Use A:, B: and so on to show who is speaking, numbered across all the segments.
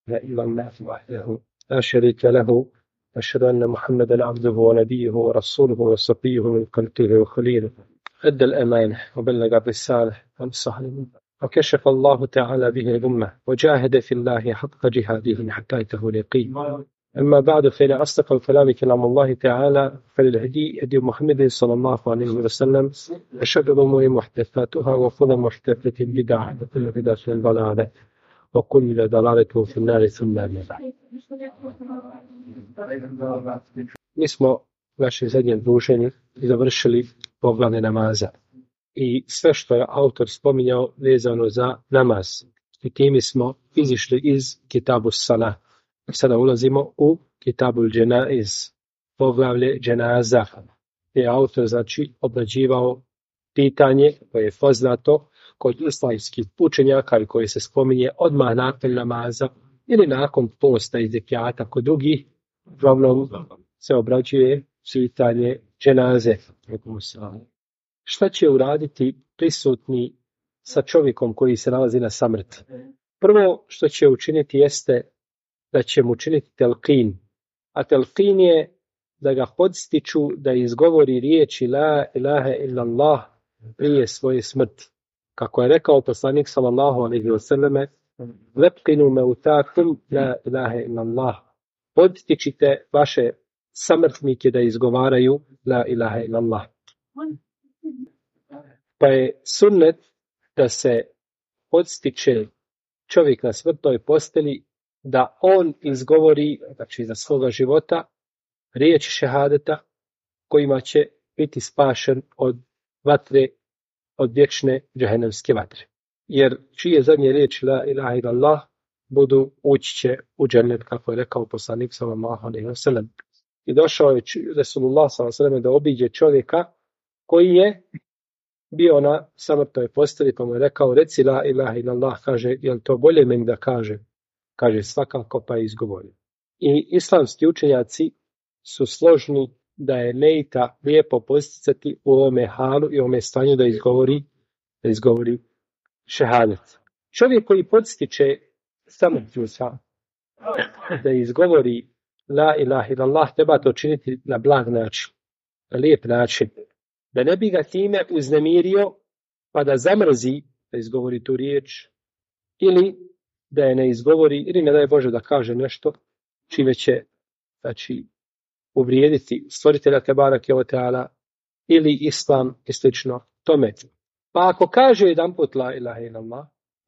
A: إلا الله وحده لا شريك له أشهد أن محمدا عبده ونبيه ورسوله وصفيه من خلقه وخليله أدى الأمانة وبلغ الرسالة ونصح للأمة وكشف الله تعالى به الأمة وجاهد في الله حق جهاده حتى أتاه اليقين. أما بعد فإن أصدق الكلام كلام الله تعالى فللهدي هدي محمد صلى الله عليه وسلم وشر الأمور محدثاتها وكل محدثة بدعة وكل بدعة ضلالة وكل ضلالة في النار ثم أما بعد. Mi smo naše zadnje druženje završili poglavlje namaza i sve što je autor spominjao vezano za namaz. I time smo izišli iz Kitabu Salah. Sada ulazimo u Kitabul Dženaiz, poglavlje dženaza. Je autor znači obrađivao pitanje koje je poznato kod islamskih učenjaka i koje se spominje odmah nakon namaza ili nakon posta i zekijata kod drugih. Uglavnom se obrađuje pitanje dženaze. Šta će uraditi prisutni sa čovjekom koji se nalazi na samrti? Prvo što će učiniti jeste da će mu učiniti telqin. A telqin je da ga podstiču da izgovori riječi la ilaha illallah prije svoje smrti. Kako je rekao poslanik sallallahu alejhi ve selleme, lepqinu mautakum la ilaha illallah. Podstičite vaše samrtnike da izgovaraju la ilaha illallah. Pa je sunnet da se podstiče čovjek na smrtnoj posteli da on izgovori, znači za svoga života, riječi šehadeta kojima će biti spašen od vatre, od vječne džehennemske vatre. Jer čije zadnje riječi la ilaha illallah ući će u džennet, kako je rekao poslanik sallallahu alejhi ve sellem. I došao je Resulullah sallallahu alejhi ve sellem da obiđe čovjeka koji je bio na samrtnoj posteli, pa mu je rekao reci la ilaha illallah, kaže jel to bolje meni da kaže? Kaže svakako, pa je izgovorio. I islamski učenjaci su složni da je mejta lijepo posticati u ovome halu i ovome stanju da izgovori šehadet. Čovjek koji podstiče samrtjusa da izgovori la ilaha illallah treba to činiti na blag način, na lijep način. Da ne bi ga time uznemirio pa da zamrzi da izgovori tu riječ ili da je ne izgovori ili ne daj Bože da kaže nešto čime će znači uvrijediti stvoritelja tebarake ve teala ili islam i slično tome. Pa ako kaže jedanput la ilaha illallah,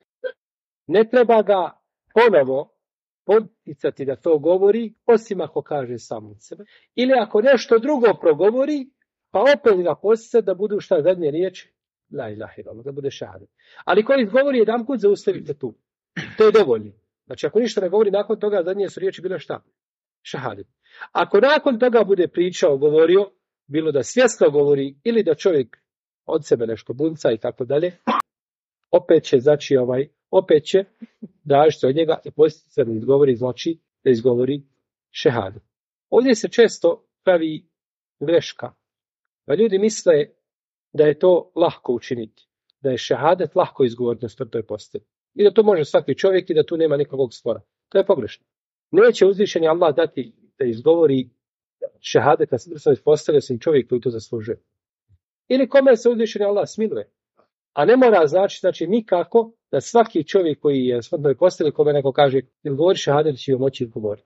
A: ne treba ga ponovo poticati da to govori, osim ako kaže sam od sebe. Ili ako nešto drugo progovori, pa opet ga poticati da budu šta zadnje riječi la ilaha illallah, da bude šehadet. Ali ko izgovori jedanput, zaustavite tu. To je dovoljno. Znači ako ništa ne govori, nakon toga zadnje su riječi bile šta? Šehadet. Ako nakon toga bude pričao, govorio, bilo da svjesno govori ili da čovjek od sebe nešto bunca i tako dalje, opet će znači opet će tražiti od njega i postići se da izgovori šehadet. Ovdje se često pravi greška. Pa ljudi misle da je to lahko učiniti, da je šehadet lahko izgovoriti na smrtnoj posteli. I da to može svaki čovjek i da tu nema nikakvog spora. To je pogrešno. Neće uzvišeni Allah dati da izgovori šehadet na smrtnoj posteli osim čovjek koji to zaslužuje. Ili kome se uzvišeni Allah smiluje. A ne mora znači nikako da svaki čovjek koji je na smrtnoj posteli kome neko kaže ili govori šehadet će joj moći govoriti.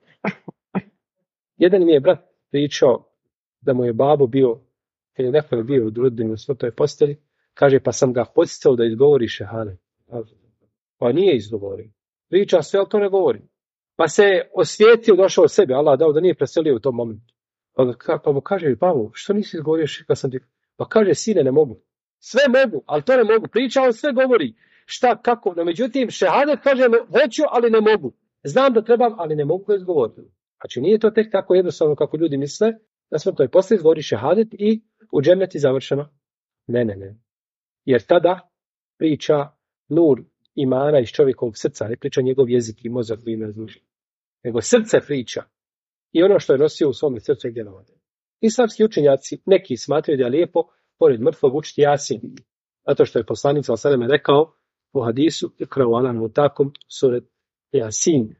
A: Jedan mi je brat pričao da mu je babo bio, kad je neko bio u rodbini na smrtnoj posteli, kaže pa sam ga podsticao da izgovori šehadet. Pa nije izgovorio. Priča sve, ali to ne govori. Pa se osvijetio, došao od sebe, Allah dao da nije preselio u tom momentu. Pa mu kaže, babo, što nisi izgovorio kad sam ti... Pa kaže, sine, ne mogu. Sve mogu, ali to ne mogu. Priča, on sve govori. Šta, kako? No, međutim, šehadet kaže, hoću, ali ne mogu. Znam da trebam, ali ne mogu ga izgovoriti. Znači, nije to tek tako jednostavno kako ljudi misle, da smrtnoj posteli izgovori šehadet i u dženneti završeno. Ne. Jer tada priča nur imana iz čovjekovog srca, ne priča njegov jezik i mozak bi im razlučio. Nego srce priča i ono što je nosio u svom srcu i djelovanje. Islamski učenjaci neki smatraju da je lijepo pored mrtvog učiti Jasin. Zato što je poslanik sallallahu alejhi ve sellem rekao u hadisu ikra'u ala mutakum surat Jasin.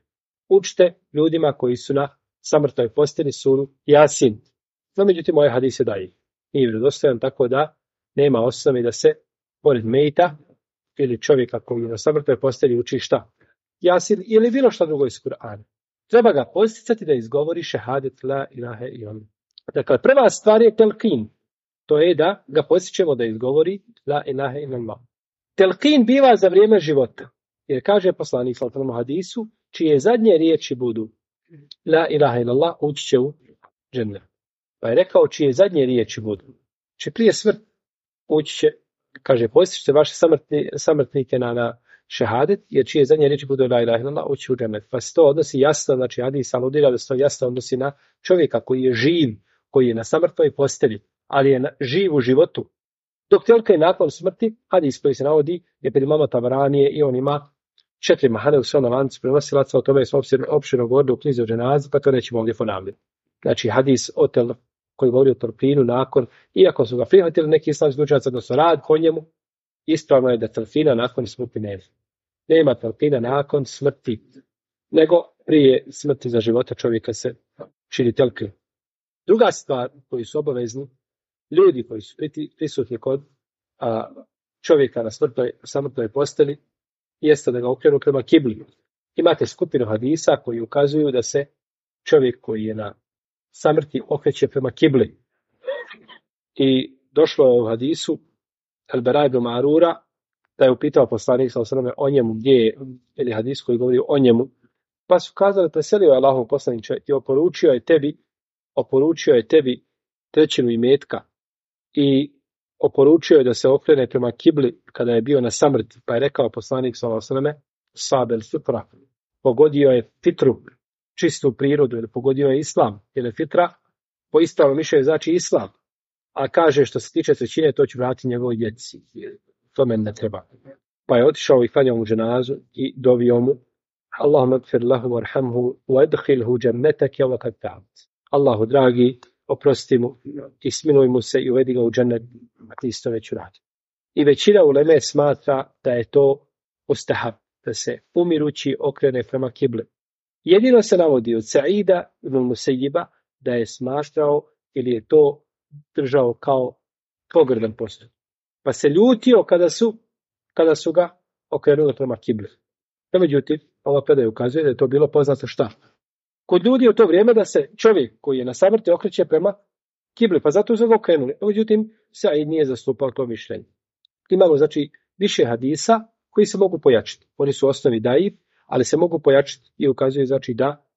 A: učite ljudima koji su na samrtnoj postelji suru Jasin. No, međutim, ovaj hadis je daji. Nije vjerodostojan, tako da nema osnove da se pored mejta ili čovjeka koji je na samrtnoj postelji uči šta? Jasin ili bilo šta drugo iz Kur'ana. Treba ga posticati da izgovori šehadet la ilaha illallah. Dakle, prva stvar je telkin. To je da ga posjećemo da izgovori la ilaha illallah. Telkin biva za vrijeme života. Jer kaže poslanik sallallahu alejhi ve hadisu, čije zadnje riječi budu la ilaha illallah, ući će u džennet. Pa je rekao čije zadnje riječi budu. Či prije smrt ući će, kaže, posjećite vaše samrtnike na šehadet, jer čije zadnje riječi budu la ilaha illallah, ući u džennet. Pa se to odnosi jasno, znači hadis aludira da se to jasno odnosi na čovjeka koji je živ, koji je na samrtnoj postelji, ali je živ u životu. Dok telkin nakon smrti, hadis koji se navodi je pred imama Tabaranije i on ima 4 mahane u svom lancu prenosilaca, o tome smo opširno govorili u knjizi o dženazi, pa to nećemo ovdje ponavljati. Znači hadis koji govori o telkinu nakon, iako su ga prihvatili neki islamski učenjaci, odnosno rad po njemu, ispravno je da telkina nakon smrti nema. Nema telkina nakon smrti, nego prije smrti za života čovjeka se čini telkin. Druga stvar koju su obavezni ljudi koji su prisutni kod čovjeka na samrtnoj posteli jeste da ga okrenu prema kibli. Imate skupinu hadisa koji ukazuju da se čovjek koji je na samrti okreće prema kibli. I došlo je u hadisu Al-Bara ibn Ma'rura da je upitao poslanik sallallahu alejhi ve sellem o njemu gdje je, ili hadis koji govori o njemu, pa su kazali preselio je Allahov poslaniče i oporučio je tebi trećinu imetka i oporučio je da se okrene prema kibli kada je bio na samrti, pa je rekao poslanik sallallahu alejhi ve sellem sabel fitra, pogodio je fitru, čistu prirodu, ili pogodio je islam, jer je fitra po ispravnom mišljenju znači islam, a kaže što se tiče trećine to ću vratiti njegovoj djeci, to meni ne treba. Pa je otišao i klanjao mu dženazu i dovio mu Allahumma gfir lahu warhamhu wa adkhilhu jannataka wa qad ta'at. Allahu dragi, oprosti mu i smiluj mu se i uvedi ga u džennet, a ti isto već uradi. I većina uleme smatra da je to mustahab, da se umirući okrene prema kibli. Jedino se navodi od Saida ibn Musejjiba da je smatrao ili je to držao kao pogrdan postup. Pa se ljutio kada su ga okrenuli prema kibli. No, međutim, ova predaja ukazuje da je to bilo poznato šta? Kod ljudi u to vrijeme da se čovjek koji je na samrti okreće prema kibli, pa zato su ga okrenuli. No, međutim, Said nije zastupao to mišljenje. Imamo, znači, više hadisa koji se mogu pojačiti. Oni su u osnovi daif, ali se mogu pojačiti i ukazuju, znači,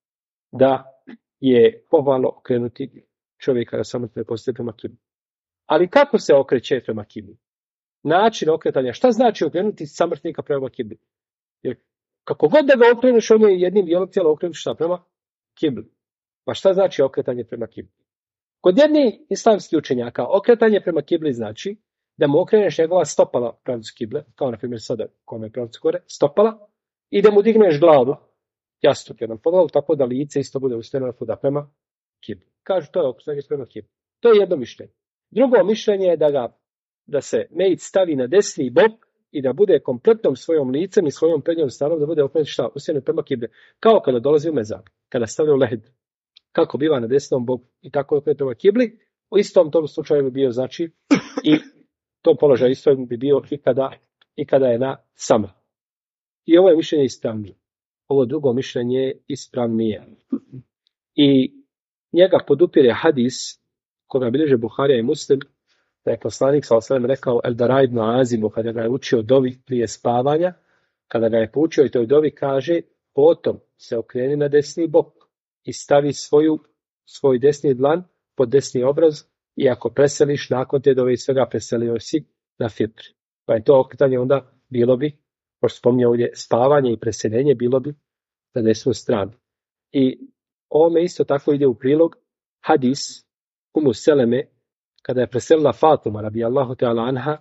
A: da je pohvalno okrenuti čovjeka na samrtnoj postelji prema kibli. Ali kako se okreće prema kibli? Način okretanja, šta znači okrenuti samrtnika prema kibli? Jer kako god da ga okreneš, on je jednim dijelom tijela okrenuti šta prema kibli. Pa šta znači okretanje prema kibli? Kod jednih islamskih učenjaka okretanje prema kibli znači da mu okreneš njegova stopala pravcu kible, kao na primjer sada kome je pravcu gore, stopala, i da mu digneš glavu, jastuk jedan poglavu, tako da lice isto bude usmjereno prema kibli. Kažu to je okretanje prema kibli. To je jedno mišljenje. Drugo mišljenje je da se mejit stavi na desni bok i da bude kompletnom svojom licem i svojom prednjom stranom da bude okrenut šta? Usmjeren prema kibli. Kao kada dolazi u mezar, kada stavlja u lehd. Kako biva na desnom boku i tako je okrenut prema kibli, u istom tom slučaju bi bio, znači, i tom položaju isto bi bio i kada je na samrti. I ovo je mišljenje ispravnije. Ovo drugo mišljenje je ispravnije. I njega podupire hadis koga bilježe Buharija i Muslim, da je poslanik sallallahu alejhi ve sellem rekao El-Bara ibn Azimu kada ga je učio dovi prije spavanja, kada ga je poučio i toj dovi kaže, potom se okreni na desni bok i stavi svoj desni dlan pod desni obraz i ako preseliš nakon te dove i svega preselio si na fitri. Pa je to okretanje onda bilo bi, pošto spominjao ovdje spavanje i preseljenje, bilo bi na desnu stranu. I ovome isto tako ide u prilog hadis Umu Seleme, kada je preselila Fatuma radijallahu ta'ala anha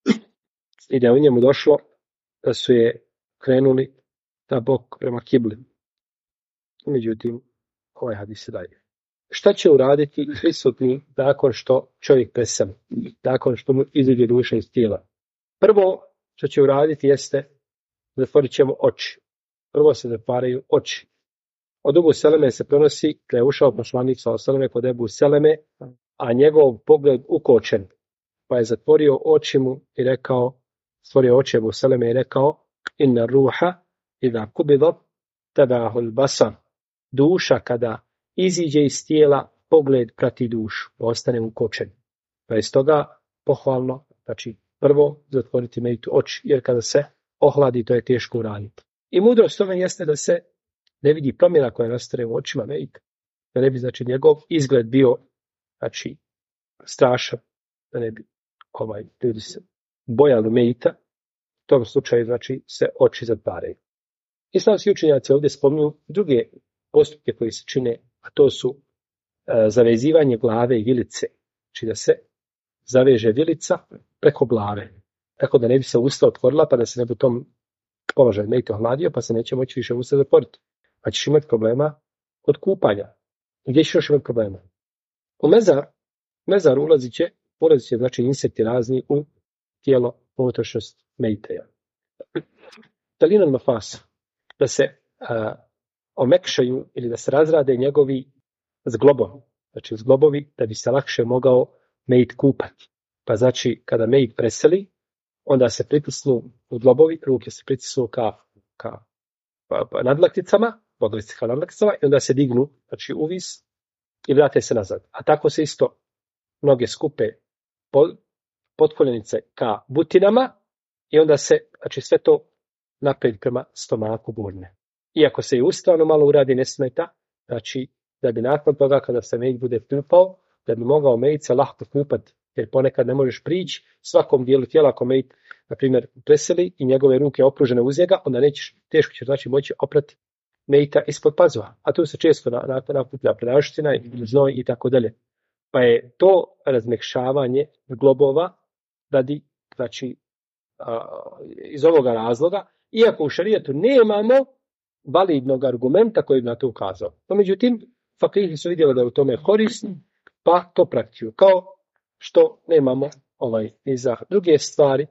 A: i da je u njemu došlo da su je krenuli na bok prema kibli. Međutim, ovaj hadis se daje. Šta će uraditi prisutni nakon što čovjek preseli, nakon što mu izađe duša iz tijela? Prvo što će uraditi jeste zatvorit ćemo oči. Prvo se zatvaraju oči. Od Ebu Seleme se prenosi da je ušao poslanik s.a.v. kod Ebu Seleme, a njegov pogled ukočen, pa je zatvorio oči mu i rekao, stvorio oči Ebu Seleme i rekao, inna ruha idha kubidat tabahul basar. Duša kada iziđe iz tijela, pogled prati dušu, ostane ukočen. Pa je stoga pohvalno, znači prvo zatvoriti mejtu oči, jer kada se ohladi, to je teško uraditi. I mudrost tome jeste da se ne vidi promjena koja nastane u očima mejta, da ne bi, znači, njegov izgled bio, znači, strašan, da ne bi ljudi se bojali mejta, u tom slučaju, znači, se oči zatvaraju. Islamski učenjaci ovdje spominju druge postupke koji se čine, a to su zavezivanje glave i vilice, znači da se zaveže vilica preko glave, tako da ne bi se usta otvorila, pa da se ne bi u tom položaju mejta ohladio, pa se neće moći više usta zatvoriti. Pa ćeš imati problema kod kupanja. Gdje ćeš još imati problema? U mezar ulazit će, znači, insekti razni u tijelo, unutrašnjost mejteja. Talinan mafasa, da se omekšaju ili da se razrade njegovi zglobovi, znači zglobovi da bi se lakše mogao mejt kupati. Pa znači, kada mejt preseli, onda se pritisnu u zglobovi, ruke se pritisnu ka nadlakticama, i onda se dignu, znači, uvis i vrate se nazad. A tako se isto noge skupe potkoljenice ka butinama i onda se, znači, sve to naprijed prema stomaku burne. Iako se i ustavno malo uradi, ne smeta, znači, da bi nakon toga kada se mejt bude kupao, da bi mogao mejt se lahko kupati, jer ponekad ne možeš prići svakom dijelu tijela ako mejt, na primjer, preseli i njegove ruke opružene uz njega, onda teško će, znači, moći oprati mejta ispod pazuha. A tu se često nakuplja praština i znoj i tako dalje. Pa je to razmekšavanje globova radi, znači, iz ovoga razloga, iako u šarijetu nemamo validnog argumenta koji bi na to ukazao. No, međutim, fakihi su vidjeli da je u tome korisno, pa to praktikuju. Kao što nemamo i za druge stvari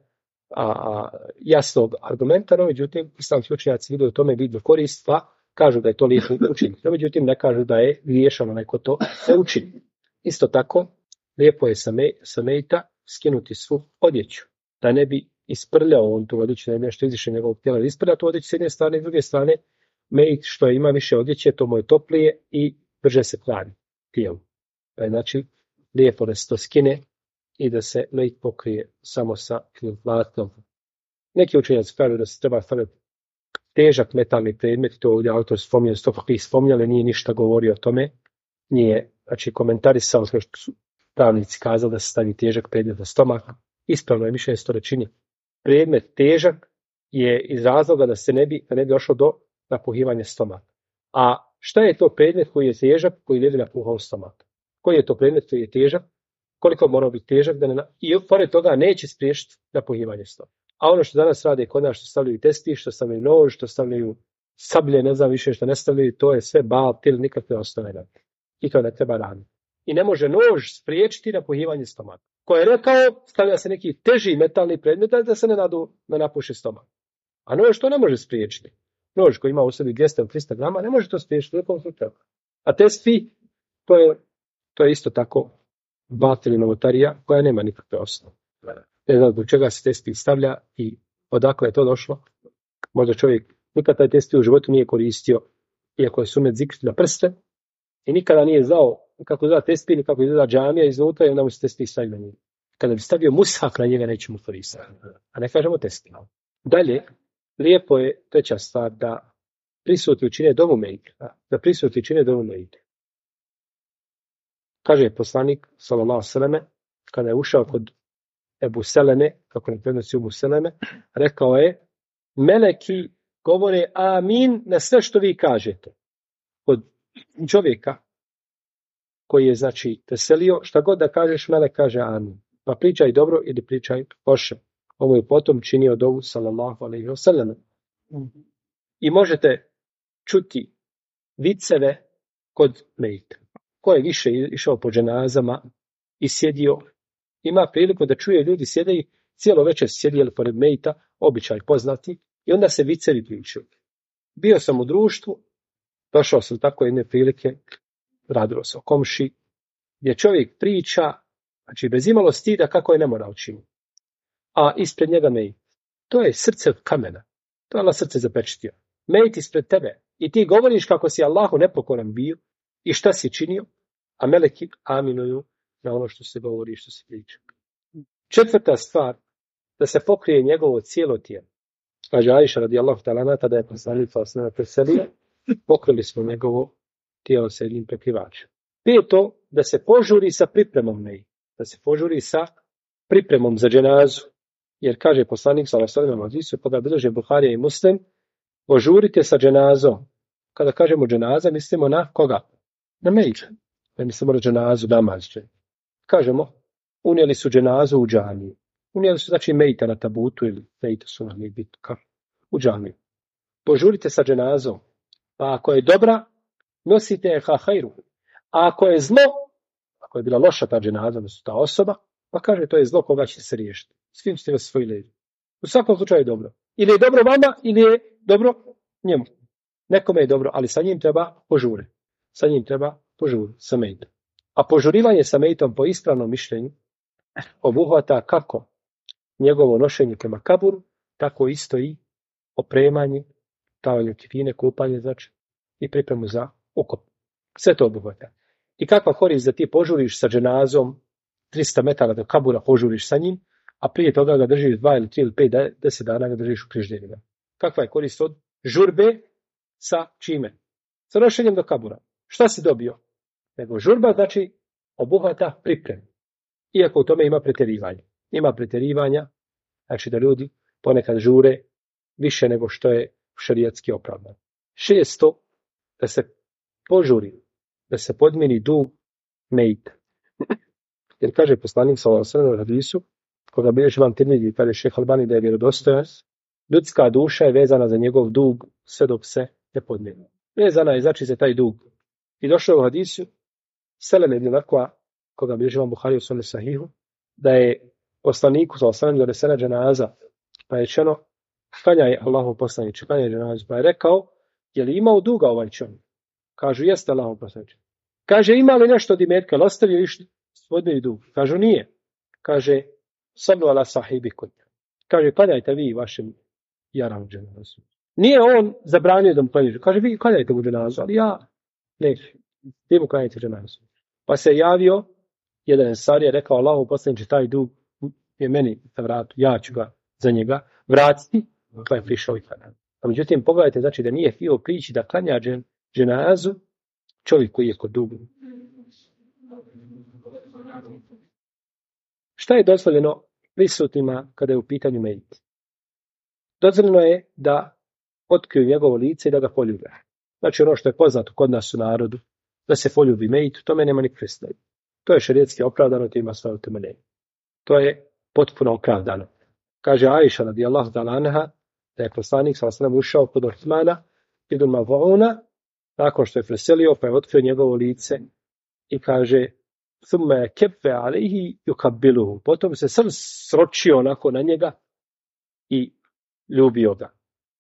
A: jasnog argumenta, no međutim, islamski učenjaci vidio u tome vidno korist, pa kažu da je to lijepo učiniti. No, međutim, ne kažu da je griješano neko to ne učini. Isto tako, lijepo je sa mejta skinuti svu odjeću, da ne bi isprljao on tu odjeću, da je nešto iziše njegovog tijela, isprlja tu odjeću s jedne strane, i s druge strane, mejt što ima više odjeće, to mu je toplije i brže se hladi tijelu. Znači, lijepo da se to skine i da se mejt pokrije samo sa platnom. Neki učenjaci kažu da se treba staviti težak metalni predmet, to ovdje autor spominje, spominjali, nije ništa govorio o tome, nije, znači, komentarisao što su pravnici kazali da se stavi težak predmet na stomak. Ispravno je mišljenje Storečini. Predmet težak je iz razloga da se ne bi došlo do napuhivanja stomaka. A šta je to predmet koji je težak, koji ne bi napuhao stomak? Koji je to predmet koji je težak? Koliko mora biti težak? I pored toga neće spriječiti napuhivanje stomaka. A ono što danas rade kod nas, što stavljaju testi, što stavljaju nož, što stavljaju sablje, ne znam više što ne stavljaju, to je sve batil, nikakve osnove. I to ne treba raditi. I ne može nož spriječiti napuhivanje stomaka. Ko je rekao, stavlja se neki teži metalni predmet da se ne napuši stomak. A nož to ne može spriječiti. Nož koji ima u sebi 200-300 grama ne može to spriječiti. A testi, to je isto tako batil i novotarija koja nema nikakve osnove. Ne znam zbog čega se testi stavlja i odakle je to došlo. Možda čovjek nikad taj testi u životu nije koristio, iako je sunet zikriti na prste, i nikada nije znao kako izgleda testi ili kako izgleda džamija iznutra, i onda mu se testi stavio na njega. Kada bi stavio mushaf na njega, neće mu koristiti. A ne kažemo testi. Dalje, lijepo je, treća stvar, da prisutni učine dovu mejta. Da prisutni učine dovu mejta. Kaže poslanik, sallallahu alejhi ve selleme, kada je ušao kod Ebu Seleme, kako ne prenosi Ebu Seleme, rekao je, meleki govore amin na sve što vi kažete. Kod čovjeka koji je, znači, preselio, šta god da kažeš, melek kaže amin. Pa pričaj dobro ili pričaj loše. Ovo je potom činio dovu, sallallahu alejhi ve selleme. I možete čuti viceve kod mejta. Ko je više išao po dženazama i sjedio, ima priliku da čuje ljudi sjede, cijelo večer sjedili pored mejta, običaj poznati, i onda se vicevi pričaju. Bio sam u društvu Došao sam tako jedne prilike, radilo se o komši, gdje čovjek priča, znači bez imalo stida kako je nemoral čini. A ispred njega mejit. To je srce od kamena. To je Allah srce zapečitio. Mejit ispred tebe. I ti govoriš kako si Allahu nepokoran bio i šta si činio, a meleki aminuju na ono što se govori i što se priča. Četvrta stvar, da se pokrije njegovo cijelo tijelo. Kaže Ajša radijallahu ta'ala anha, tada je poslanik sallallahu alejhi ve sellem preselio, pokrili smo njegovo tijelo sa jednim prekrivačem. Peto, da se požuri sa pripremom mejit. Da se požuri sa pripremom za dženazu. Jer kaže poslanik sallallahu alejhi ve sellem u hadisu koga bilježe Buharija i Muslim, požurite sa dženazom. Kada kažemo dženaza, mislimo na koga? Na mejit. Ne mislimo na dženazu, namaz. Kažemo, unijeli su dženazu u džamiju. Unijeli su, znači, mejita na tabutu ili mejita su na bitu, u džamiju. Požurite sa dženazom. Pa ako je dobra, nosite je hajru. A ako je zlo, ako je bila loša ta dženaza, odnosno ta osoba, pa kaže to je zlo koga ćete se riješiti. Svim ste vas svoj leđi. U svakom slučaju je dobro. Ili je dobro vama, ili je dobro njemu. Nekome je dobro, ali sa njim treba požure. Sa njim treba požure, sa mejtom. A požurivanje sa mejtom po ispravnom mišljenju obuhvata kako njegovo nošenje prema kaburu, tako isto i opremanje, davanje kifine, kupanje, znači, i pripremu za ukop. Sve to obuhvata. I kakva korist da ti požuriš sa dženazom 300 metara do kabura, požuriš sa njim, a prije toga ga držiš 2 ili 3 ili 5, 10 dana ga držiš u križdenima. Kakva je korist od žurbe sa čime? Sa nošenjem do kabura. Šta si dobio? Nego žurba znači obuhvata pripremu. Iako u tome ima pretjerivanja. Ima pretjerivanja, znači da ljudi ponekad žure više nego što je šerijatski opravdano. 6. Da se požuri, da se podmiri dug mejita. Jer kaže poslanik sallallahu alejhi ve sellem u hadisu, koga bilježi Imam Tirmizi, kaže Šejh Albani da je vjerodostojan, ljudska duša je vezana za njegov dug sve dok se ne podmiri. Vezana je znači za taj dug. I došlo je u hadisu Seleme ibn Akva, koga bilježi Imam Buhari u svome sahihu, da je poslaniku sallallahu alejhi ve sellem donesena dženaza, pa je rečeno klanjaj Allahov poslaniče, klanjaj dženazu, pa je rekao, je li imao duga ovaj čovjek? Kažu, jeste Allahov poslaniče. Kaže, ima li nešto od imetka, ali ostavio išli spodmiri dug? Kažu, nije. Kaže, sallu ala sahibikum. Kaže, klanjajte vi vašem jaravu dženazu. Nije on zabranio da mu klanjaju. Kaže, vi klanjajte mu dženazu, ali ja neću. Vi mu klanjajte dženazu. Pa se javio jedan ensar je rekao, Allahov poslaniče, taj dug je meni na vratu, ja ću ga za njega vratiti, pa je prišao i klanjao. A međutim, pogledajte, znači da nije htio prići da klanja dženazu čovjek koji je kod dugu. Šta je dozvoljeno prisutnima kada je u pitanju mejit? Dozvoljeno je da otkriju njegovo lice i da ga poljube. Znači ono što je poznato kod nas u narodu, da se poljubi mejit, tome nema nikakve sumnje. To je šerijatski opravdano, to ima svoje utemeljenje. To je potpuno opravdano. Kaže Ajša radijallahu ta'ala anha da je poslanik sallallahu alejhi ve sellem ušao kod Osmana ibn Maz'una nakon što je preselio, pa je otkrio njegovo lice i kaže thumma kaffa alayhi yuqabbiluhu. Potom se sam sročio onako na njega i ljubio ga.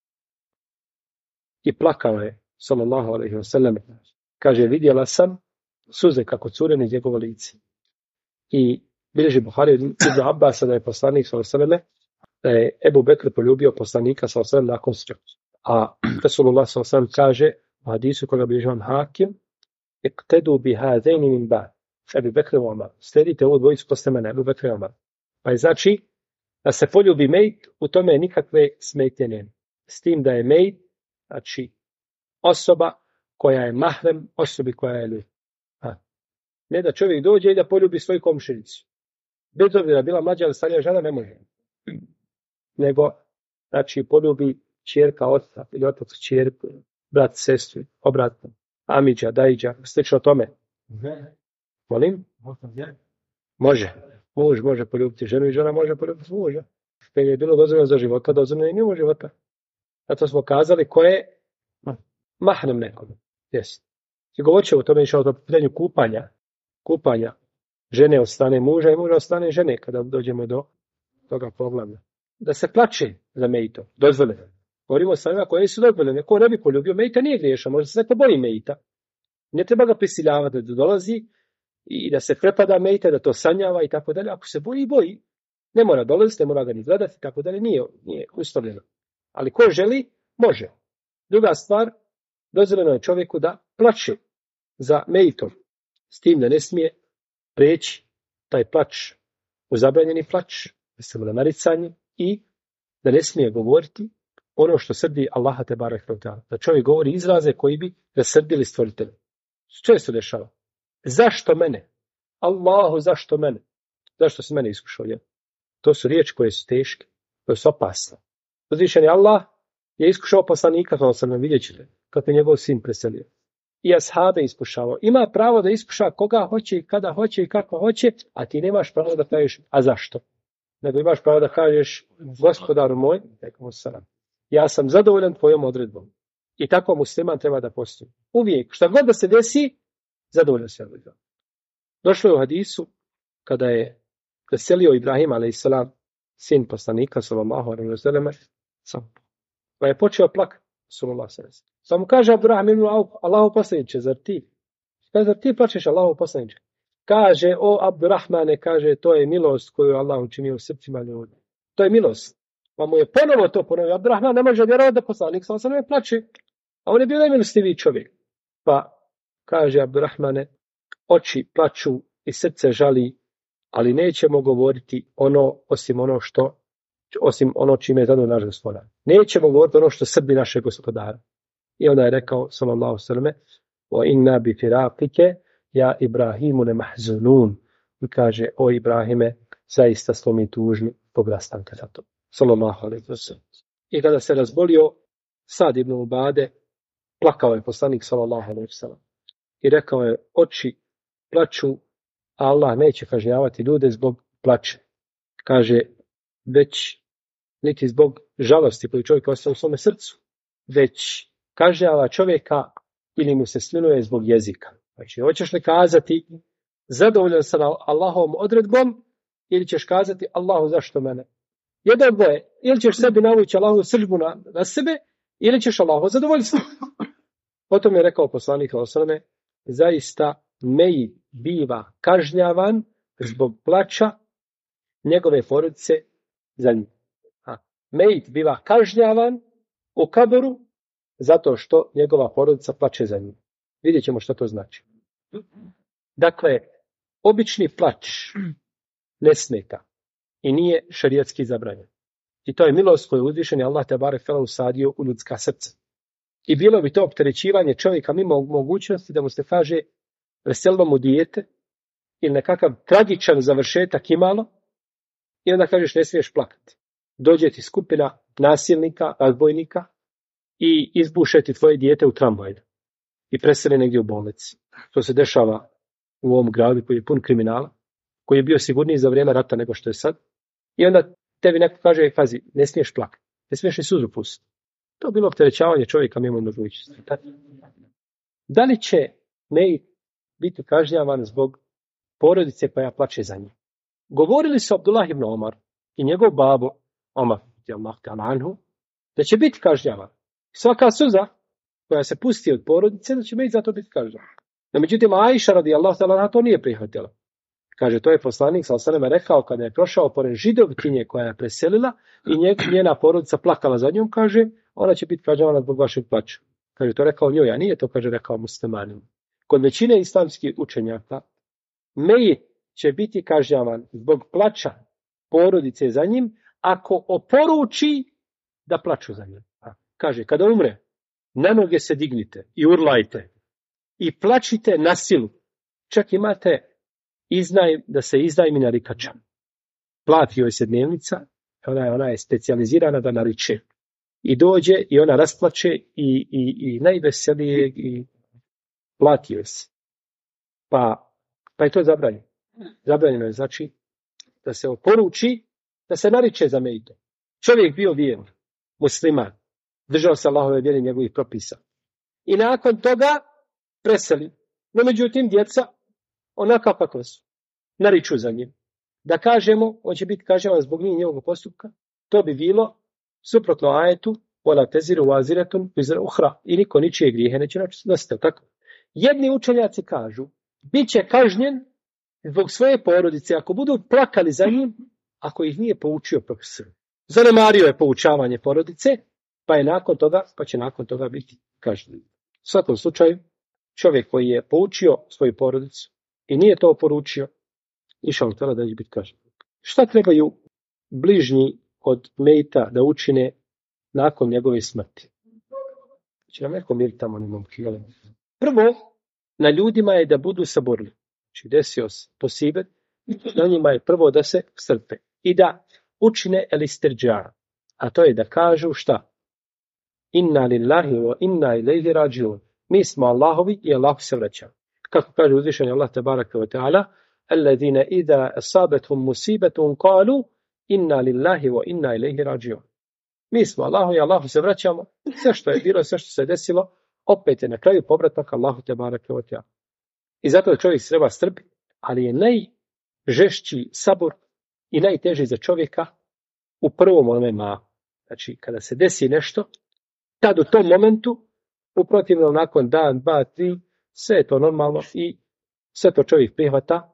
A: I plakao je sallallahu alejhi ve sellem. Kaže, vidjela sam suze kako cure niz njegovo lice. I bilježi Buhari ibn Abbasa da je poslanik sallallahu alejhi ve sellem da je Ebu Bekr poljubio poslanika sallallahu alejhi ve sellem nakon smrti. A Rasulullah sallallahu alejhi ve sellem kaže u hadisu koga bilježi Hakim, iqtadu bi hadaini min ba'd. Ebu Bekr i Omar. Sledite ovu dvojicu posle mene, Ebu Bekr i Omar. Pa je znači da se poljubi mejt, u tome nikakve smetnje nema. S tim da je mejt, znači osoba koja je mahrem osobi koja je ljud. Ne da čovjek dođe i da poljubi svoju komšinicu. Bez obzira bila mlađa ili starija žena, ne može. Nego, znači, poljubi ćerka oca ili otac ćerku, brat sestru, obratno, amiđa, dajđa, slično tome. Molim? Može. Muž može poljubiti ženu i žena može poljubiti muža. Kad je bilo dozvoljeno za života, dozvoljeno i mimo života. Zato smo kazali ko je mahrem nekome. Jest. I govorit ćemo o tome išao o pitanju kupanja žene od strane muža i muža od strane žene kada dođemo do toga poglavlja. Da se plače za mejito, dozvoljeno. Govorimo o stvarima koje su dozvoljene. Ko ne bi poljubio mejita nije griješan, možda se neko boji mejita. Ne treba ga prisiljavati da dolazi i da se prepada mejita, da to sanjava i tako dalje. Ako se boji. Ne mora dolaziti, ne mora ga ni gledati i tako dalje. Nije ustavljeno. Ali ko želi, može. Druga stvar, dozvoljeno je čovjeku da plače za mejitom. S tim da ne smije preći taj plač u zabranjeni plač, mislimo na naricanje, i da ne smije govoriti ono što srdi Allaha te barek ve taala. Da čovjek govori izraze koji bi rasrdili stvoritelja. Često dešava. Zašto mene? Allahu, zašto mene? Zašto si mene iskušao? Je? To su riječi koje su teške, koje su opasne. Uzvišeni Allah je iskušao poslanika, to sam vidjet ćete, kako je njegov sin preselio. I ashabe iskušavao. Ima pravo da iskuša koga hoće i kada hoće i kako hoće, a ti nemaš pravo da kažeš, a zašto? Nego imaš pravo da kažeš, gospodaru moj, ja sam zadovoljan tvojom odredbom. I tako musliman treba da postoji. Uvijek, šta god da se desi, zadovoljan se odredbom. Došlo je u hadisu, kada je preselio Ibrahim, a.s., sin poslanika, sallallahu alejhi ve selleme, pa je počeo plakati, sallallahu alejhi ve sellem. Samo kaže Abdurrahman ibn Auf, Allahu poslaniče, zar ti plačeš, Allahu poslaniče? Kaže, o Abdurrahmane, kaže, to je milost koju Allah učinio u srcima ljudi. To je milost. Pa mu je ponovo to ponovio. Abdurrahman ne može vjerovati da poslanik sallallahu alejhi ve sellem plače. A on je bio najmilostiviji čovjek. Pa kaže Abdurrahmane, oči plaču i srce žali, ali nećemo govoriti osim ono čime je zadovoljan naš gospodar. Nećemo govoriti ono što srdi našeg gospodara. I onda je rekao, sallallahu alejhi ve selleme, o inna bi firaqike ja Ibrahimu ne mahzunun. I kaže, o Ibrahime, zaista smo mi tužni zbog rastanka za to. Sallallahu alejhi ve sellem. I kada se razbolio Sad ibn Ubade, plakao je poslanik sallallahu alejhi ve sellem. I rekao je, oči plaču, a Allah neće kažnjavati ljude zbog plače. Kaže, već niti zbog žalosti koju čovjek ostaje u svome srcu, već kažnjava čovjeka ili mu se slinuje zbog jezika. Znači, hoćeš li kazati zadovoljan sam Allahovom odredbom ili ćeš kazati Allahu zašto mene? Jedno dvoje, ili ćeš sebi navući Allahovu srdžbu na sebe ili ćeš Allahovo zadovoljstvo. Potom je rekao poslanik sallallahu zaista Mejit biva kažnjavan zbog plača njegove porodice za njim. Mejit biva kažnjavan u kaboru zato što njegova porodica plače za njim. Vidjet ćemo što to znači. Dakle, obični plač ne smeta i nije šerijatski zabranjen. I to je milost koju je uzvišeni Allah te barek ve usadio u ljudska srca. I bilo bi to opterećivanje čovjeka mimo mogućnosti da mu se kaže preselilo mu dijete ili nekakav tragičan završetak imalo i onda kažeš ne smiješ plakati. Dođe ti skupina nasilnika, razbojnika i izbuše ti tvoje dijete u tramvaju i preseli negdje u bolnici. To se dešava u ovom gradu koji je pun kriminala, koji je bio sigurniji za vrijeme rata nego što je sad. I onda tebi neko kaže, pazi, ne smiješ plakati, ne smiješ ni suzu pustiti. To je bilo opterećavanje čovjeka mimo mogućnosti. Da li će Mejit biti kažnjavan zbog porodice pa ja plače za njim? Govorili su Abdullah ibn Omar i njegov babo Omar da će biti kažnjavan. Svaka suza koja se pusti od porodice da će Mejit za to biti kažnjavan. No, međutim, Aisha radijallahu ta'ala to nije prihvatila. Kaže, to je poslanik sallallahu alejhi ve sellem rekao kada je prošao pored židovkinje koja je preselila i njena porodica plakala za njom, kaže, ona će biti kažnjavana zbog vašeg plača. Kaže, to je rekao njoj, a nije to, kaže, rekao muslimanima. Kod većine islamskih učenjaka, Mejit će biti kažnjavan zbog plača porodice za njim, ako oporuči da plaču za njim. Kaže, kada umre, na noge se dignite i urlajte i plačite na silu. Čak imate da se iznajmi narikača. Plati joj se dnevnica, ona je specijalizirana da nariče. I dođe i ona rasplače i najveselije i plati joj se. Pa je to zabranjeno. Zabranjeno je znači da se oporuči da se nariče za Mejitom. Čovjek bio vjerni, musliman, držao se Allahove vjere njegovih propisa. I nakon toga preseli. No međutim, djeca onaka kakva su. Nariču za njim. Da kažemo, on će biti kažnjavan zbog njegovog postupka, to bi bilo suprotno ajetu وَلَا تَزِرُ وَازِرَةٌ وِزْرَ أُخْرَى. I niko ničije grijehe neće nositi. Tako. Jedni učenjaci kažu, bit će kažnjen zbog svoje porodice, ako budu plakali za njim, ako ih nije poučio profesor. Zanemario je poučavanje porodice, pa će nakon toga biti kažnjen. U svakom slučaju, čovjek koji je poučio svoju porodicu i nije to poručio, išao htjela da će biti kažnjen. Šta trebaju bližnji od mejta da učine nakon njegove smrti? Će nam neko miriti tamo nemam kile. Prvo, na ljudima je da budu saborni. Znači, desio se posibet, na njima je prvo da se strpe i da učine elistirđa. A to je da kažu šta? Inna lillahi wa inna ilaihi rađiun. Mi smo Allahovi i Allahu se vraćamo. Kako kaže uzvišeni Allah tabaraka wa ta'ala, alladhina idha asabethum musibetum qalu inna lillahi wa inna ilaihi rađiun. Mi smo Allahu i Allahu se vraćamo. Sve što je bilo, sve što se desilo, opet je na kraju povratak Allahu tabaraka wa ta'ala. I zato čovjek se treba strpiti, ali je najžešći sabor i najteži za čovjeka u prvom momentu. Znači, kada se desi nešto, tad u tom momentu, uprotivno nakon dan, dva, tri, sve je to normalno i sve to čovjek prihvata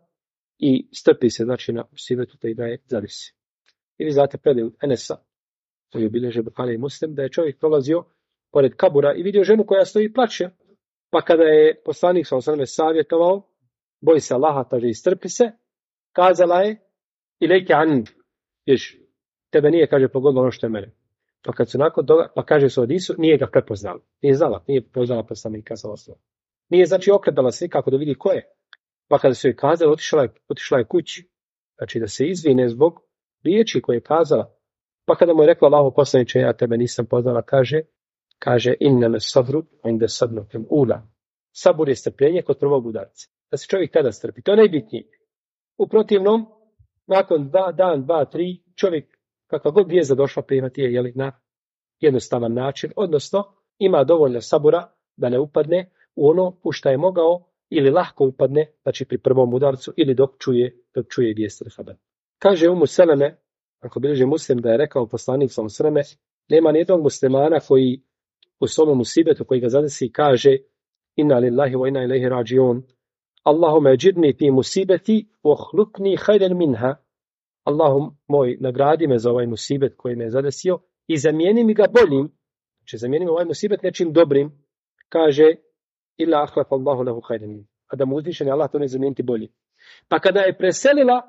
A: i strpi se, znači, na musibetu da je zadesi. I vi znate predaju Enesa, koji obilježe Buhari i Muslim, da je čovjek prolazio pored kabura i vidio ženu koja stoji i plače. Pa kada je poslanik sallallahu alejhi ve sellem savjetovao, boj se Allaha, kaže, i strpi se, kazala je, ilejke an, viš, tebe nije, kaže, pogodilo ono što je mene. Pa kad su nakon toga, pa kaže su Hadisu, nije ga prepoznala. Nije poznala poslanika sallallahu alejhi ve sellem. Nije, znači, okretala se kako da vidi ko je. Pa kada su joj kazali, otišla je kući. Znači, da se izvine zbog riječi koje je kazala. Pa kada mu je rekla Allahu poslaniče, ja tebe nisam poznala, kaže innama sabru inda sadmatil ula. Sabur je strpljenje kod prvog udarca. Da se čovjek tada strpi. To je najbitnije. U protivnom, nakon dan, dva, tri, čovjek kakva god vijest došla primati je na jednostavan način, odnosno ima dovoljno sabura da ne upadne u ono u šta je mogao ili lahko upadne, znači pri prvom udarcu ili dok čuje vijest od haber. Kaže Umu Seleme, ako bilježi Muslim, da je rekao poslanik sallallahu alejhi ve sellem, nema nijednog muslimana koji u svom musibetu koji ga zadesi kaže inna lillahi wa inna ilaihi rađiun. Allahumma ajirni fi musibeti wa khlukni khayran minha. Allahum moj, nagradi me za ovaj musibet koji me je zadesio i zamijeni mi ga boljim. Znači, zamijeni mi ovaj musibet nečim dobrim. Kaže illa akhlafa Allahu lahu khayran minha. A da mu uzvišeni Allah to ne zamijeniti boljim. Pa kada je preselila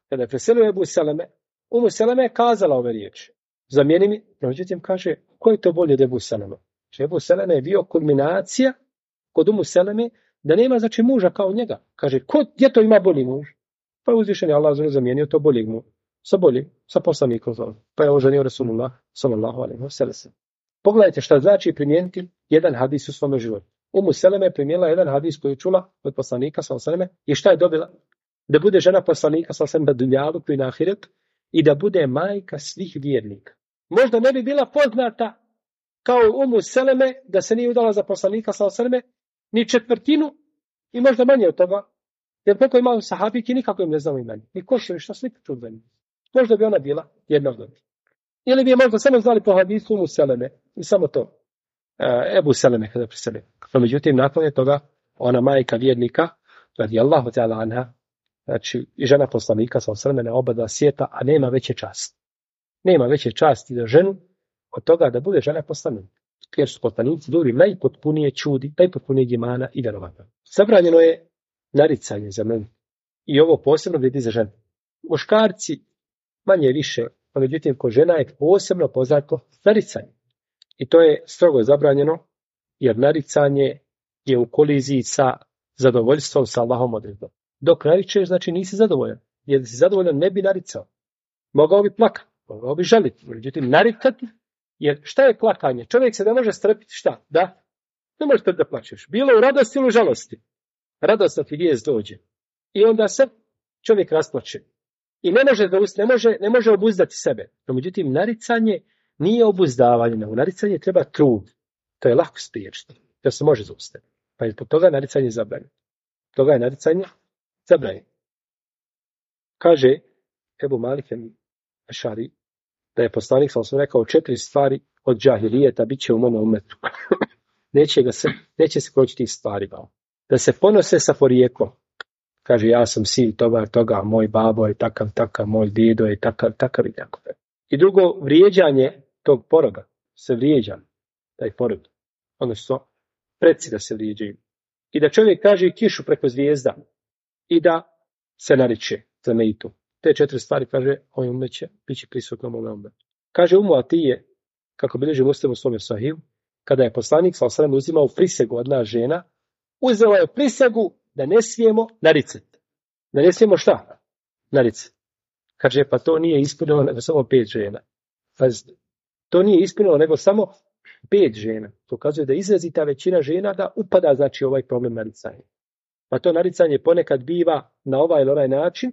A: Ebu Seleme, Umu Seleme je kazala ove riječi. Zamijeni mi, međutim kaže, ko je to bolje od Ebu Seleme? Ebu Seleme je bio kulminacija kod Umu Seleme da nema znači muža kao njega. Kaže, gdje to ima bolji muž? Pa je uzvišeni Allah zamijenio to boljeg mu. Sa poslanikom. Pa je oženio Rasulullah sallallahu alejhi ve sellem. Pogledajte šta znači primijeniti jedan hadis u svom životu. Umu Seleme je primijenila jedan hadis koji je čula od poslanika sallallahu alejhi ve sellem i šta je dobila? Da bude žena poslanika sallallahu alejhi ve sellem na dunjalu i na ahiretu i da bude majka svih vjernika. Možda ne bi bila poznata kao Umu Seleme da se nije udala za poslanika sallallahu alejhi ve sellem ni četvrtinu i možda manje od toga. Jer koliko imaju sahabiki, nikako im ne znamo imeni. Ni ko su, šta slika čuo za njih. Možda bi ona bila jedna od njih. Ili bi možda samo znali po hadisu Umu Seleme. I samo to. Ebu Seleme kada preselio. No, međutim, nakon toga, ona majka vjernika, radijallahu ta'ala anha, znači i žena poslanika, sa osrmene oba dva svijeta, a nema veće časti. Nema veće časti za ženu od toga da bude žena poslanika. Jer su poslanici bili najpotpunije čudi, najpotpunije imana i vjerovanja. Zabranjeno je naricanje za mene. I ovo posebno vrijedi za žene. Muškarci manje više, a međutim kod žena je posebno poznato naricanje. I to je strogo zabranjeno, jer naricanje je u koliziji sa zadovoljstvom sa Allahom odredbom. Dok naričeš, znači nisi zadovoljan. Jer da si zadovoljan, ne bi naricao. Mogao bi plakati, mogao bi žaliti. Međutim, naricati, jer šta je plakanje? Čovjek se ne može strpiti šta? Da? Ne možeš da plačeš. Bilo u radosti ili u žalosti. Radosna ti vijest dođe. I onda se čovjek rasplače. I ne može obuzdati sebe. No, međutim, naricanje nije obuzdavanje. No, naricanje treba trud. To je lako spriječiti. To se može zaustaviti. Pa je zbog toga naricanje zabranjeno. Toga je naricanje zabranjeno. Kaže Ebu Malik al-Ešari da je poslanik sam rekao 4 stvari od džahilijeta bit će u mome umetu. Neće se kročiti iz stvari. Da se ponose sa porijeklom. Kaže, ja sam sin toga, moj babo je takav, moj dedo je takav i tako. I drugo, vrijeđanje tog poroda. Se vrijeđa taj porod. Odnosno, preci da se vrijeđaju. I da čovjek kaže kišu preko zvijezda. I da se nariče za mejtu. Te 4 stvari, kaže, ovaj umet će biti prisutno u ovom umetu. Kaže Umu Atije, kako bilježi Muslim u svome sahiju, kada je poslanik sallallahu alejhi ve sellem uzimao prisegu od nas žena, uzeo je prisegu da ne smijemo naricati. Da ne smijemo šta? Naricati. Kaže, pa to nije ispunilo nego samo 5 žena. Pazite, to nije ispunilo nego samo 5 žena. To ukazuje da izrazita većina žena da upada, znači, ovaj problem naricanja. Pa to naricanje ponekad biva na ovaj ili onaj način,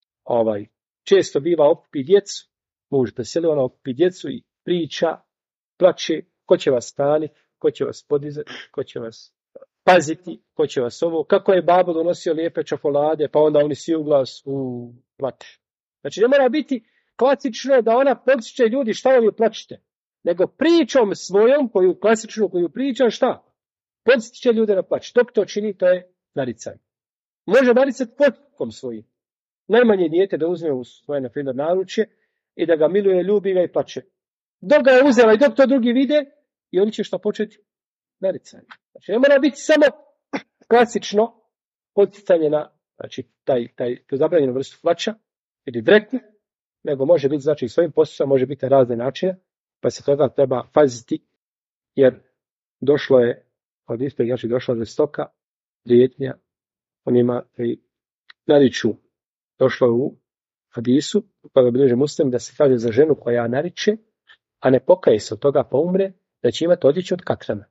A: često biva okupi djecu, muž preseli, ona okupi djecu i priča, plače, ko će vas hraniti, ko će vas podizati, ko će vas paziti, ko će vas ovo, kako je babo donosio lijepe čokolade, pa onda oni svi u glas plače. Znači ne mora biti klasično da ona podsjeća ljudi šta vi plačite, nego pričom svojom, koju priča, šta? Podsjeća ljude na plač. Dok to čini, to je naricanje. Može naricati postupkom svojim. Najmanje dijete da uzme u svoje, na primjer, naručje i da ga miluje, ljubi ga i plače. Dok ga je uzela i dok to drugi vide, i oni će što početi? Naricanje. Znači, ne mora biti samo klasično podsticanje na, znači, tu zabranjenu vrstu plača ili dreku, nego može biti, znači, svojim postupcima može biti na razne načine, pa se toga treba paziti, jer došlo je od ispred, znači, došla žestoka prijetnja onima koji nariču. Došlo je u hadisu, pa ga bilježi Muslim, da se kaže za ženu koja nariče, a ne pokaje se od toga pa umre, da će imati odjeću od katrana.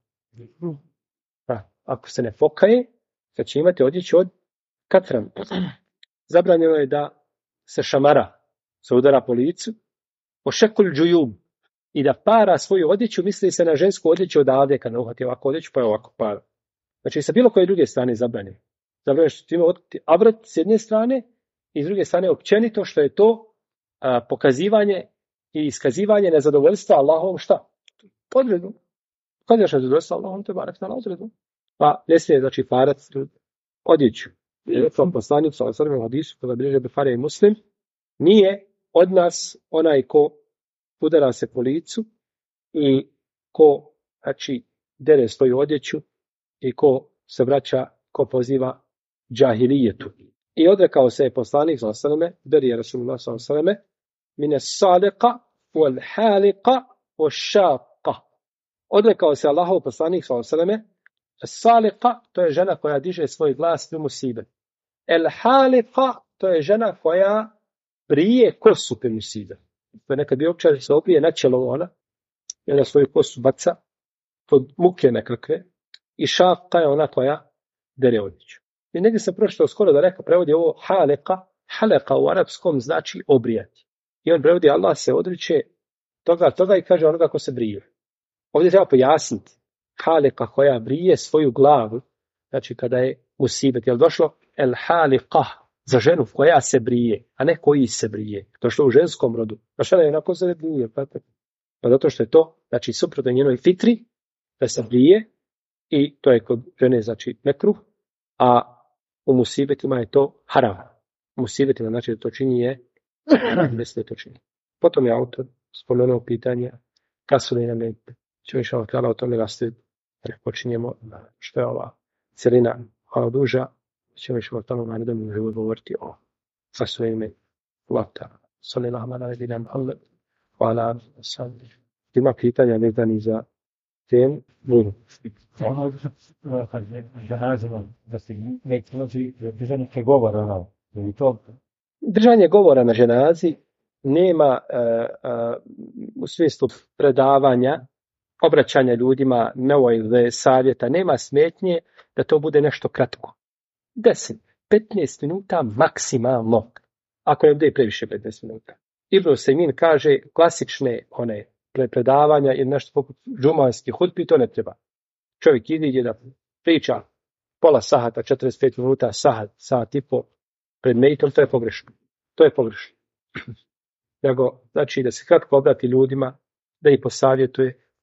A: Ako se ne pokaje, da će imati odjeću od katrana. Zabranjeno je da se šamara, se udara po licu, o šekul džujub, i da para svoju odjeću, misli se na žensku odjeću odavde, kad ne uhvati ovako odjeću, pa je ovako para. Znači, sa bilo koje druge strane zabranjeno. Zabranjeno što ti ima avret s jedne strane i s druge strane općenito, što je to pokazivanje i iskazivanje nezadovoljstva Allahovom šta? Odredom. Kad je nezadovoljstva Allahom, te barak na odredom. Pa ne smije, znači, parati odjeću. Poslanik sallallahu alejhi ve sellem u hadisu koga bilježe Buharija i Muslim, nije od nas onaj ko udara se po licu i ko, znači, dere svoju odjeću i ko se vraća, ko poziva džahilijetu. I odrekao se je poslanik sallallahu alejhi ve sellem, beri je Rasulullah sallallahu alejhi ve sellem, mine sadiqa wal haliqa wal shaqa. Odrekao se Allahov poslanik sallallahu alejhi ve sellem. Saliqa, to je žena koja diže svoj glas u musibet. El haliqa, to je žena koja brije kosu u musibet. To je nekad bi općar se obrije na čelo ona, i na svoju kosu baca pod muke nekakve, i šaqa je ona koja dere odjeću. I negdje sam pročitao skoro da neka prevodi ovo haliqa, haliqa u arapskom znači obrijati. I on prevodi Allah se odriče toga i kaže onoga ko se brije. Ovdje treba pojasniti. Halika koja brije svoju glavu, znači kada je musibet, je li došlo el halika za ženu koja se brije, a ne koji se brije. Došlo u ženskom rodu. A šta je onako se brije? Pa zato što je to, znači suprotno njenoj fitri, da se brije i to je kod žene, znači mekruh, a u musibetima je to haram. U musibetima, znači da to čini je ne to čini. Potom je autor spomenuo pitanje kasuli na mente. Ćemo išao tala o tome nastaviti. Počinjemo što je ova celina duža, ćemo išao tamo naredom život govoriti o svojime lata. Sallallahu alaihi wa sallam. Hvala sam. Ima pitanja vezani za tem.
B: Ono kad je ženazima da se neće noći držanje govora.
A: Držanje govora na ženazi nema u smislu predavanja, obraćanja ljudima, nevojde, savjeta, nema smetnje da to bude nešto kratko. 10-15 minuta maksimalno. Ako ne bude previše 15 minuta. Ibn Usejmin kaže klasične predavanja ili nešto poput džumanskih hutbi, to ne treba. Čovjek ide da priča pola sahata, 45 minuta, sat i po pred mejtom, to je pogrešno. To je pogrešno. Nego, znači da se kratko obrati ljudima, da ih posavjetuje,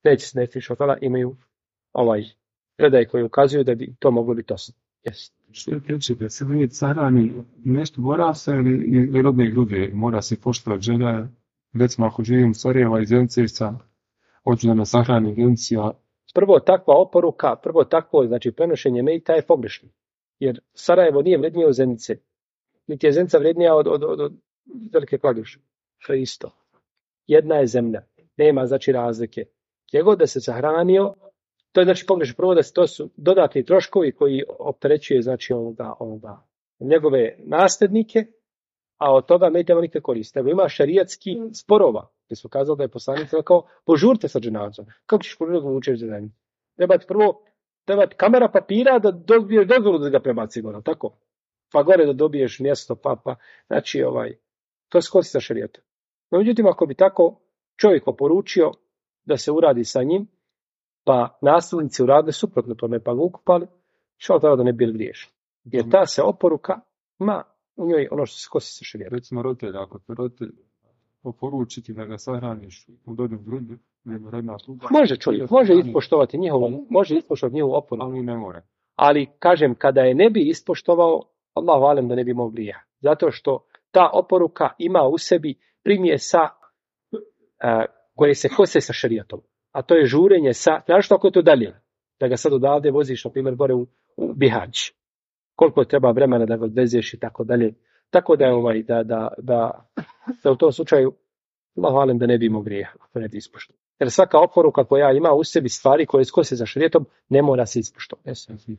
A: neće se neći šofala, imaju predaj koji ukazuju da bi to moglo biti osnovno. Yes.
C: Što je da se vidi sahrani nešto mora se ili rodne ljude, mora se poštovati žena, recimo ako živim u Sarajeva iz Jencevca, hoću da nas sahrani Jencija.
A: Prvo takva oporuka, znači prenošenje mejta je pogrešno. Jer Sarajevo nije vrednije od Zenice. Niti je Zenica vrednija od Velike Kladuše. To je isto. Jedna je zemlja. Nema znači razlike. Gdje god da se sahranio, to je znači pogrešno. Prvo da se to su dodatni troškovi koji opterećuje znači njegove nasljednike, a od toga ne treba nikakve koriste. Evo ima šarijatski sporova, gdje su kazali da je poslanik rekao, požurte sa dženazom. Kako ćeš požuriti učeš dženazom? Treba ti kamera papira da dobiješ dozvolu da ga prebaci gore, tako? Pa gore da dobiješ mjesto, znači to se koristi sa šarijatom. No, međutim, ako bi tako čovjek oporučio da se uradi sa njim, pa nasljednici uradili suprotno tome, pa ga ukupali, što tada da ne bili griješni. Jer ta se oporuka ima u njoj ono što se kosi sa šarijatom.
C: Recimo roditelj, ako te roditelj oporučiti da ga sahraniš u dodnu grudu,
A: može čovjek, može ispoštovati njihovu oporuku.
C: Ali ne mora.
A: Ali, kažem, kada je ne bi ispoštovao, Allahu alem da ne bi imao grija. Zato što ta oporuka ima u sebi primjesa koje se kose sa šerijatom. A to je žurenje znaš ako je to dalje, da ga sad odavde voziš, na primjer, gore u Bihać. Koliko treba vremena da ga odvezeš i tako dalje. Tako da je da u tom slučaju Allahu alem da ne bi imao grija, ako ne bi ispoštovao. Jer svaka oporuka koja ima u sebi stvari koje se kose sa šerijatom, ne mora se ispoštovati.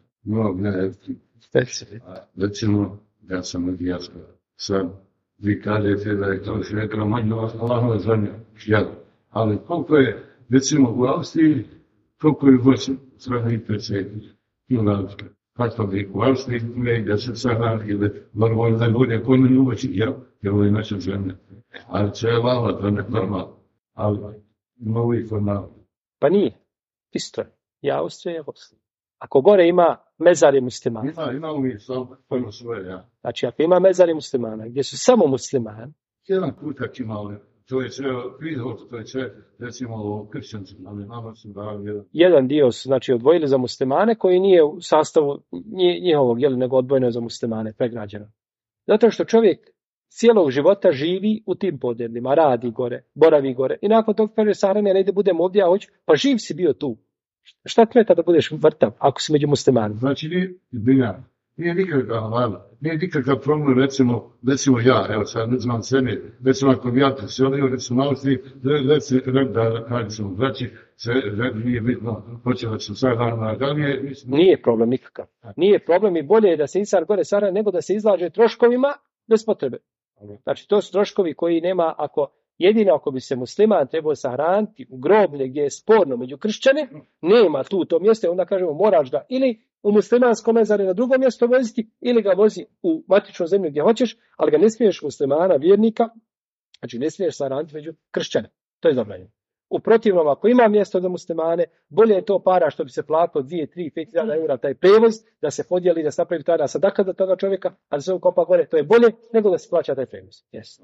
D: Recimo, ja sam od Jaska. Sad, vi kažete da je to šretno manje Allahova zemlja. Ali koliko je, recimo, u Austriji, koliko je voće svrani predsjednik i u Austriji. Kako bi u Austriji ne da se sahrani ili vrlo da bude koji ne uvoći, jer ovo je naša zemlja. Ali će je lava, to ne normalno. Ali ima uvijek normalno.
A: Pa nije. Isto je. I Austrija je Austrija. Ako gore ima mezari muslimana.
D: Ima uvijek samo svoje, ja.
A: Znači, ako ima mezari muslimana, gdje su samo muslimani.
D: Jedan kutak ima, to je sve prihod, to je sve, recimo, kršćanci, ali nama su dali
A: jedan dio su, znači, odvojili za muslimane, koji nije u sastavu njihovog, nego odvojeno je za muslimane, pregrađeno. Zato što čovjek cijelog života živi u tim podnebljima, radi gore, boravi gore. I nakon tog kaže sahrani, ne ide budem ovdje, a hoću, pa živ si bio tu. Šta smeta da budeš vrtav ako si među muslimanima?
D: Znači nije nikakav problem, recimo ja, evo sad ne znam sebe, recimo ako bi ja preselio, recimo malo svi, da kažemo, znači, nije bitno, hoće da sam sahrana, da li je...
A: Nije problem nikakav. Nije problem i bolje je da se insan gore sahrani nego da se izlaže troškovima bez potrebe. Znači, to su troškovi koji nema, jedino ako bi se musliman trebao sahraniti u groblje gdje je sporno među kršćane, nema tu to mjesto, onda kažemo moraš ga ili u muslimanskom mezari na drugo mjesto voziti, ili ga vozi u matičnu zemlju gdje hoćeš, ali ga ne smiješ muslimana, vjernika, znači ne smiješ sahraniti među kršćane. To je zabranjeno. U protivnom, ako ima mjesto za muslimane, bolje je to para što bi se platilo 2, 3, 5 eura taj prevoz, da se podijeli, da se napravi tada sadaka za toga čovjeka, a da se ukopa gore, to je bolje nego da se plaća taj prevoz. Yes.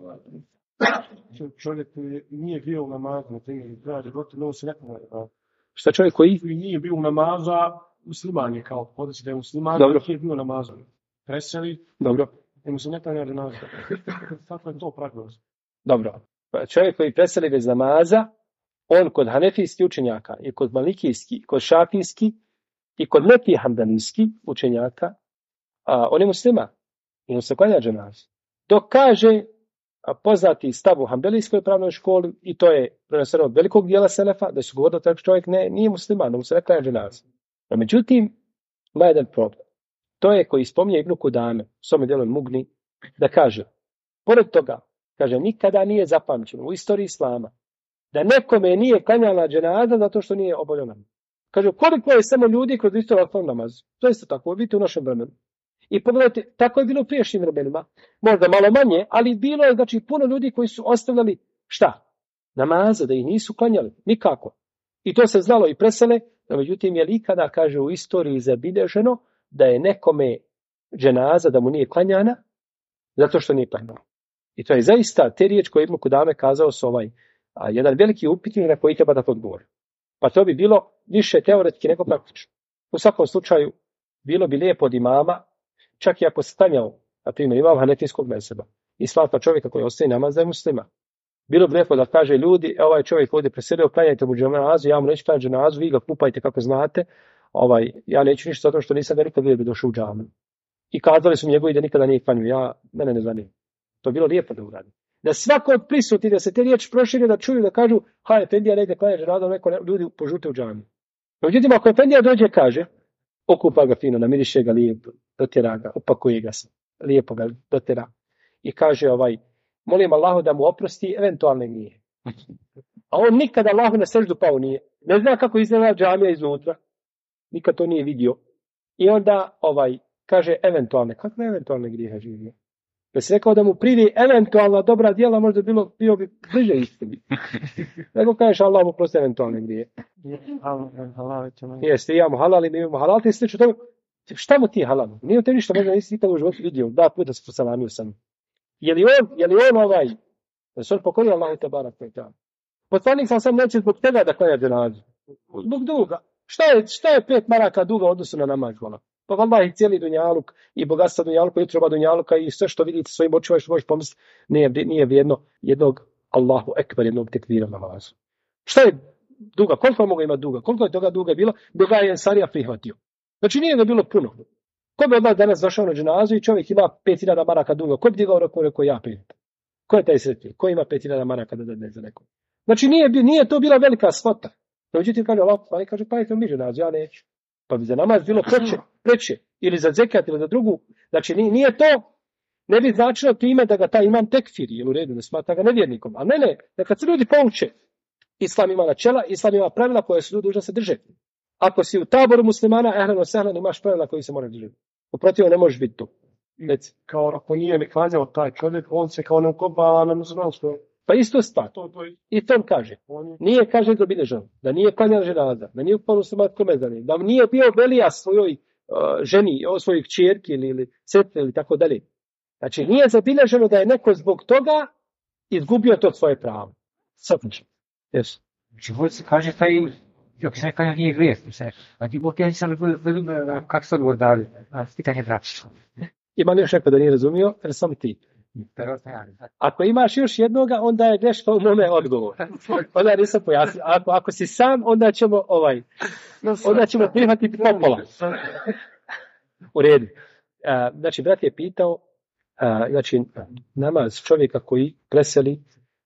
B: Čovjek koji nije bio u namazu, na primjer, gotovo se nekako...
A: Šta čovjek koji
B: nije bio u namaza, musliman je kao, podaći da je musliman, je bio u namazu. Preseli, i mu se ne klanja dženaza. Kako je to pravilo?
A: Dobro. Čovjek koji preseli bez namaza, on kod hanefijskih učenjaka, i kod malikijskih, kod šafijskih, i kod nekih hanbelijskih učenjaka, on je musliman. I mu se klanja dženaza. Dok kaže poznati stav u hanbelijskoj pravnoj školi, i to je preneseno od velikog dijela selefa, da su govorili da taj čovjek nije musliman, da mu se ne klanja dženaza. No, međutim, ima jedan problem. To je koji spominje Ibn Kudame, u svome dijelu Mugni, da kaže, pored toga, kaže, nikada nije zapamćeno u istoriji islama da nekome nije klanjala dženaza zato što nije obavljao namaz. Kaže, koliko je samo ljudi kroz istoriju aktualnog namazu. To je isto tako, vidite u našem vremenu. I pogledajte, tako je bilo u prijašnjim vremenima. Možda malo manje, ali bilo je, znači, puno ljudi koji su ostavljali, šta? Namaze, da ih nisu klanjali. Nikako. I to se znalo i presele, no međutim, je li ikada, kaže, u istoriji zabilježeno da je nekome dženaza, da mu nije klanjana, zato što nije klanjala. I to je zaista te riječ koje Ibn Kudame kazao su jedan veliki upitnik na koji treba da to odgovori. Pa to bi bilo više teoretski nego praktično. U svakom slučaju, bilo bi lijepo od imama, čak i ako stanjao, na primjer, imam hanefijskog mezheba i smatra čovjeka koji ostaje namaz da je muslima. Bilo bi lijepo da kaže ljudi, ovaj čovjek ovdje preselio, klanjajte mu dženazu, ja mu neću klanjati dženazu, vi ga kupajte kako znate, ja neću ništa zato što nisam ga nikad vidio bi došao u džamiju. I kazali su mi njegovi da nikada nije klanjio, mene ne zanima. To je bilo lijepo da uradi. Da svako prisutni, da se te riječi prošire, da čuju, da kažu, Efendija negdje klanja dženazu, neko ljudi požute u džamiju. Međutim, ako Efendija dođe kaže, okupa ga fino, namiriše ga lijepo, dotjera ga, opakuje ga se, lijepo ga dotjera. I kaže molim Allahu da mu oprosti eventualne nije. A on nikada Allahu na seždu pao nije. Ne zna kako izgleda džamija iznutra. Nikad to nije vidio. I onda kaže eventualne. Kakve eventualne grijehe živio? Da se rekao da mu pridi eventualna dobra djela, možda bio bi bliže istini. Nego kažeš Allah mu prosti eventualne grijehe. Jeste, imamo halal i mi imamo halal. Ti slično tome, šta mu ti halal? Nije te ništa, možda nisi nikada u životu vidio. Da, puta se posalamio sam. Je li on da se on pokorio Allahu te barak ve taala. Poslanik sam neće zbog tega da klanja dženazu. Zbog duga. Šta je 5 maraka duga u odnosu na namaz? Pa vallahi cijeli dunjaluk i bogatstvo dunjaluka i utroba dunjaluka i sve što vidite svojim očima što možeš pomisliti nije vrijedno jednog Allahu ekber, jednog tekvira namazu. Šta je duga? Koliko mogu imati duga? Koliko je toga duga bilo? Duga je Ensarija prihvatio. Znači nije ga bilo puno. Ko bi od nas danas došao na dženazu i čovjek ima 5000 maraka duga? Ko bi digao rekao ja 5? Ko je taj sretni? Ko ima 5000 maraka da dadne za nekog? Znači nije to bila velika svota. Međutim kaže Allah, pa kaže pa mi dženazu, ja neću. Pa bi za namaz bilo preče. Ili za zekat ili za drugu. Znači nije to, ne bi značilo time da ga taj imam tekfiri, ili u redu, ne smatra ga nevjernikom. A ne, da kad se ljudi pouče, Islam ima načela, Islam ima pravila koje su ljudi dužni se držati. Ako si u taboru muslimana, ehleno sehlen, imaš pravila koji se mora držati. Uprotiv ne možeš biti tu.
B: Kao ako nije mi klanjao taj čovjek, on se kao ne ukopava na muslimanstvo.
A: Pa isto stvar. I to on kaže. Nije kaže zabilježeno. Da nije klanjao ženaza. Da nije upao muslimanskom mezani. Da nije bio velija svojoj ženi, svojoj kćerki ili sestre ili tako dalje. Znači nije zabilježeno da je neko zbog toga izgubio to svoje pravo. Sopnično. Yes.
E: Znači, kaže taj, dok se nekada nije grijeh, a ti Bog ja nisam kako se odgovor dali, pitanje braća.
A: Ima još neko da nije razumio, jer sam ti. Ako imaš još jednoga, onda je greška u mome odgovor. Onda nisam pojasnio. Ako si sam, onda ćemo prihvatiti popola. U redu. Znači, brat je pitao, namaz čovjeka koji preseli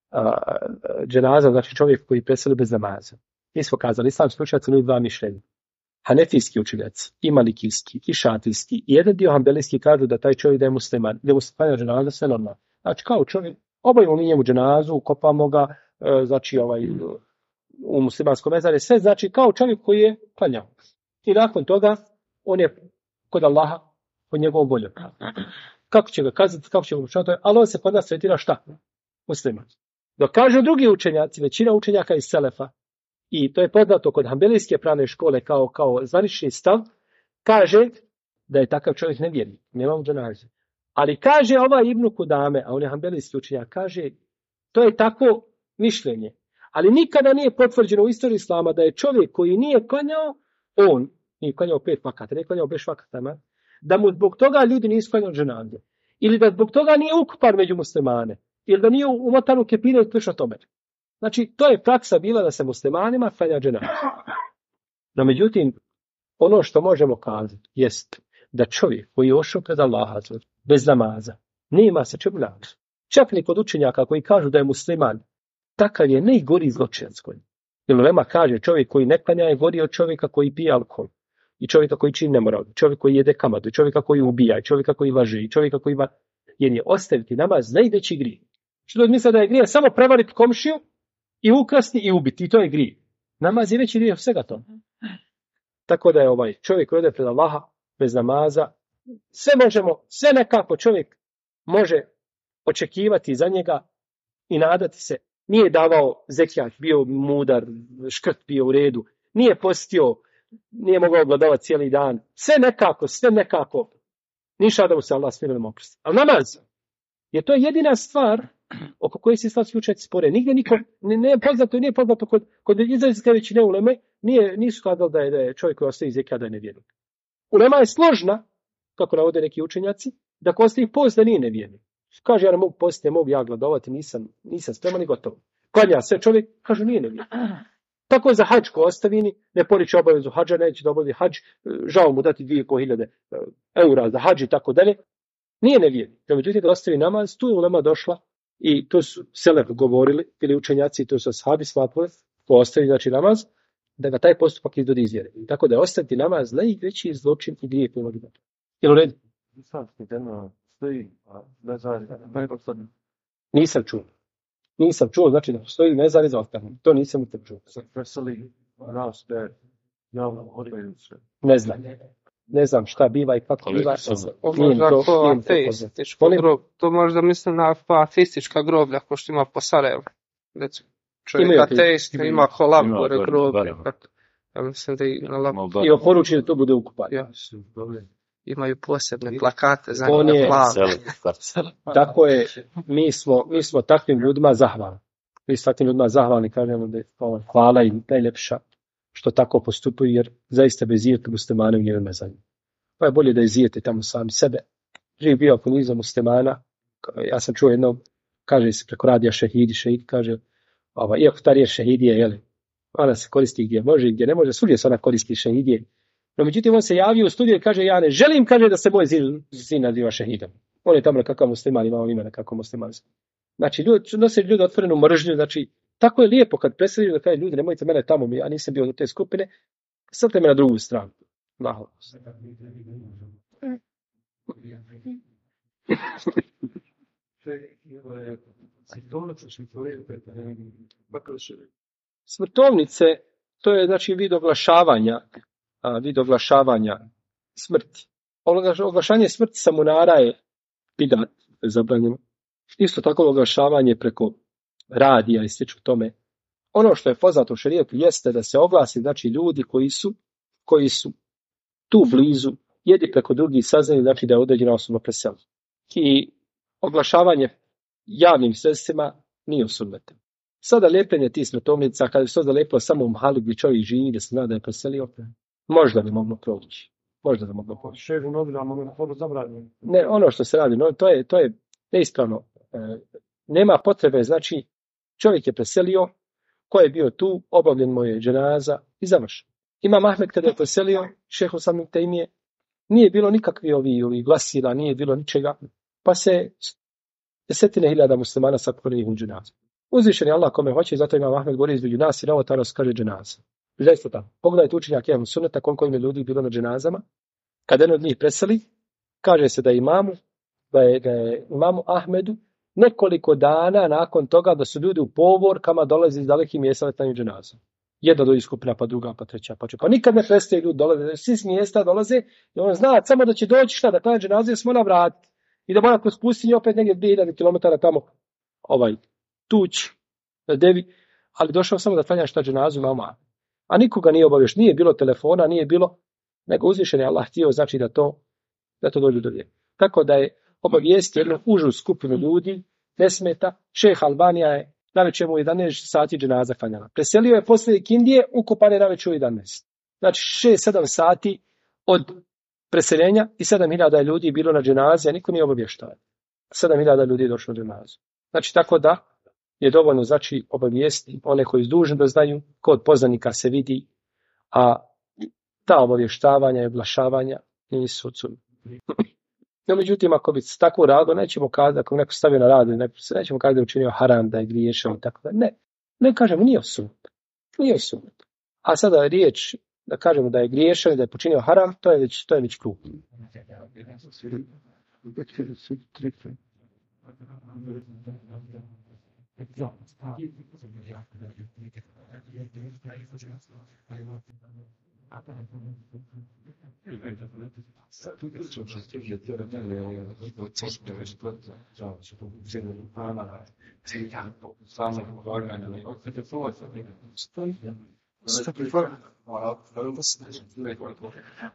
A: dženaza, znači čovjek koji preseli bez namaza. Mi smo kazali, islamski učenjaci imaju 2 mišljenja. Hanefijski učenjaci, i malikijski, i šafijski, i jedan dio hambelijski kažu da taj čovjek da je musliman, da mu se klanja dženaza, sve normalno. Znači kao čovjek, obavimo mi njemu dženazu, ukopamo ga, znači u muslimanskom mezarju, sve znači kao čovjek koji je klanjao. I nakon toga, on je kod Allaha, pod njegovom voljom. Kako će ga kazati, kako će ga učiniti, ali on se kod nas tretira šta? Musliman. Dok kažu drugi učenjaci, većina učenjaka iz Selefa, i to je poznato kod hambelijske pravne škole kao zvanični stav, kaže da je takav čovjek nevjernik, nema mu dženaze. Ali kaže Ibn Kudame, a on je hambelijski učenjak, kaže to je tako mišljenje. Ali nikada nije potvrđeno u istoriji islama da je čovjek koji nije klanjao, on nije klanjao 5 vakata, nije klanjao 5 vakata, da mu zbog toga ljudi nisu klanjali dženaze. Ili da zbog toga nije ukupan među muslimane. Ili da nije umotan u kepine i slično tome. Znači, to je praksa bila da se muslimanima klanja dženaza. No, međutim, ono što možemo kazati jest da čovjek koji je ošao pred Allaha bez namaza, nema se čemu naći. Čak ni kod učenjaka koji kažu da je musliman, takav je najgori zločinac koji. Jer ulema kaže čovjek koji ne klanja je gori od čovjeka koji pije alkohol. I čovjeka koji čini nemoral, čovjek koji jede kamatu, čovjeka koji ubija, čovjeka koji važe, i čovjeka koji jer je ostaviti namaz najveći grijeh. Što misle da je grijeh samo prevariti komšiju i ukrasti i ubiti, i to je grijeh. Namaz je veći grijeh od svega toga. Tako da je čovjek koji ode pred Allaha bez namaza, sve nekako čovjek može očekivati za njega i nadati se. Nije davao zekijat, bio mudar, škrt bio u redu, nije postio, nije mogao gladovati cijeli dan. Sve nekako. Ništa da mu se Allah smirilom oprosti. Ali namaz je to jedina stvar oko koje se islamski učenjaci spore. Nigdje niko, nije poznato kod izraelske većine uleme, nisu kazali da je čovjek koji ostaje zekija da je nevjernik. Ulema je složna, kako navode neki učenjaci, da ko ostaje post da nije nevjernik. Kaže, ja ne mogu postiti, ne mogu ja gladovati, nisam spreman i gotovo. Klanja sve čovjek, kaže, nije nevjernik. Tako je za hadž ko ostavini, ne poriče obavezu hadža, neće da obavi hadž, žao mu dati 2.500 eura za hadž i tako dalje. Nije nevjernik. Da međutim, da ostavi namaz, tu je ulema došla i to su selef govorili, ili učenjaci, to su ashabi smatrali, ko ostavi znači namaz, da ga taj postupak izvodi iz vjere. Tako da je ostaviti namaz najveći zločin i grijeh koji može biti. Jel u redu? Nisam čuo, znači da postoji nezari za ostavljanje. To nisam nikad čuo. Ne znam šta biva i kako biva.
F: To možda mislim na ateistička groblja, ko što ima po Sarajevu. Čovjek ateist, ima kolab gore groblja. Ja mislim da i na labu.
A: I oporuči da to bude ukupanje.
F: Ja. Imaju posebne plakate za
A: Tako je, mi smo takvim ljudima zahvalni. Mi smo takvim ljudima zahvalni, kažemo da je hvala im najljepša što tako postupaju, jer zaista bez zijeta muslimana u njevime za njim. Pa je bolje da izijete tamo sami sebe. Živ bio ako niza muslimana, ja sam čuo jedno, kaže se preko radija šehid, kaže, iako ta riječ šehidije, jeli, ona se koristi gdje može i gdje ne može, svugdje se ona koristi šehidije. No, međutim, on se javio u studiju i kaže, ja ne želim, kaže, da se moj sin naziva šehidom. On je tamo nekakav musliman, imao ime nekakav musliman. Znači, nose ljudi otvorenu mržnju, znači, tako je lijepo kad preseliš da kaže, ljudi, nemojte mene tamo, ja nisam bio do te skupine, stavite me na drugu stranu. Nažalost. Smrtovnice, to je znači vid oglašavanja smrti. Oglašavanje smrti samunara je bidat, zabranjeno. Isto tako oglašavanje preko radija i slično tome. Ono što je poznato u šerijetu jeste da se oglasi, znači ljudi koji su tu blizu, jedi preko drugih saznaju, znači da je određena osoba preselila. I oglašavanje javnim sredstvima nije u sunnetu. Sada lijepljenje tih smrtovnica, kada bi se zalijepilo samo u mahalu gdje čovjek živi, da se zna da je preselio, možda bi moglo proći. Ne, ono što se radi, no, to je neispravno. Nema potrebe, znači čovjek je preselio, ko je bio tu, obavljen mu je dženaza i završen. Imam Ahmed kada je preselio, šeho samim Tejmije, nije bilo nikakvi ovi glasila, nije bilo ničega, pa se 10.000 muslimana sakupili u dženazu. Uzvišen je Allah kome hoće, zato Imam Ahmed govori između nas i Ravotara kaže dženaza. Zaista tako. Pogledajte učenjak Ehlu Sunneta koliko im je ljudi bilo na dženazama. Kada jedan od njih preseli, kaže se da je imamu Ahmedu nekoliko dana nakon toga da su ljudi u povorkama dolaze iz dalekih mjesta na tanju dženazu. Jedna do skupina, pa druga, pa treća, pa četvrta. Pa nikad ne prestaje ljudi dolaze, svi s mjesta dolaze i on zna samo da će doći šta, da klanja dženazu, jer se mora vratiti. I da mora kroz pustinju opet negdje 2000 km tamo tući na devi, ali došao samo da klanja šta dženazu mama. A nikoga nije obavio, nije bilo telefona, nije bilo, nego uzvišen je Allah htio, znači da to dođe do vjere. Tako da je obavijesti jednu užu skupinu ljudi, ne smeta. Šejh Albanija je navečer u 11 sati dženaza klanjala. Preselio je poslije Kindije, ukopan je navečer u 11. Znači 6-7 sati od preseljenja i 7.000 ljudi je bilo na dženazi, a niko nije obavještao. 7.000 ljudi je došlo na dženazu. Znači tako da je dovoljno znači obavijesti one koji su dužni da znaju, kod poznanika se vidi, a ta obavještavanja i oglašavanja nisu odsudni. No, međutim, ako bi se tako radilo, nećemo kazati, ako neko stavio na radu, nećemo kazati da je učinio haram, da je griješan i tako da. Ne kažemo, nije osunet. A sada riječ, da kažemo da je griješan i da je počinio haram, to je već krug.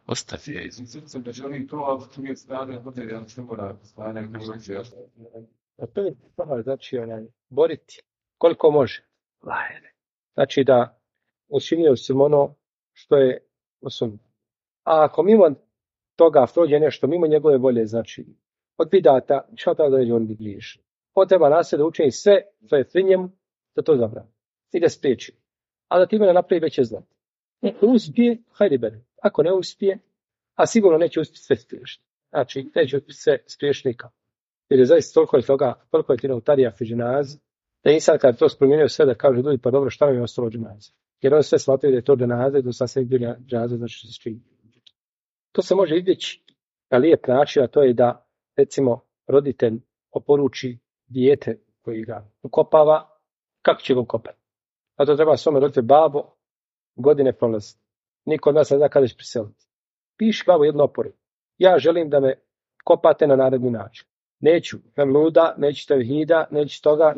C: Ostaje.
A: Znači, boriti koliko može. Znači da učinio sam ono što je osnovno. A ako mimo toga prođe nešto, mimo njegove volje, znači od bidata, šta tada dođe on bliže. On treba nas da učini sve što je pri njemu, da to zabrani. I da spriječi. A da time ne napravi veće zlo. Ako uspije, hajde bere. Ako ne uspije, a sigurno neće uspjeti sve spriješiti. Znači, neće uspjeti sve spriješiti nikako. Jer je zaista toliko je tira utarija fi dženazi, da insan kada to spomenuo sve da kaže ljudi, pa dobro, šta nam je ostalo dženazi? Jer on sve shvatio da je to dženaze, da sam sve bilo dženaze, znači što se čini. To se može izbjeći na lijep način, a to je da, recimo, roditelj oporuči dijete koji ga ukopava, kako će ga ukopati. A to treba svome roditelju, babo, godine prolazi. Niko od nas ne zna kada će priseliti. Piši babo jednu oporuku. Ja želim da me kopate na naredni način. Neću luda, neću tevhida, neću toga.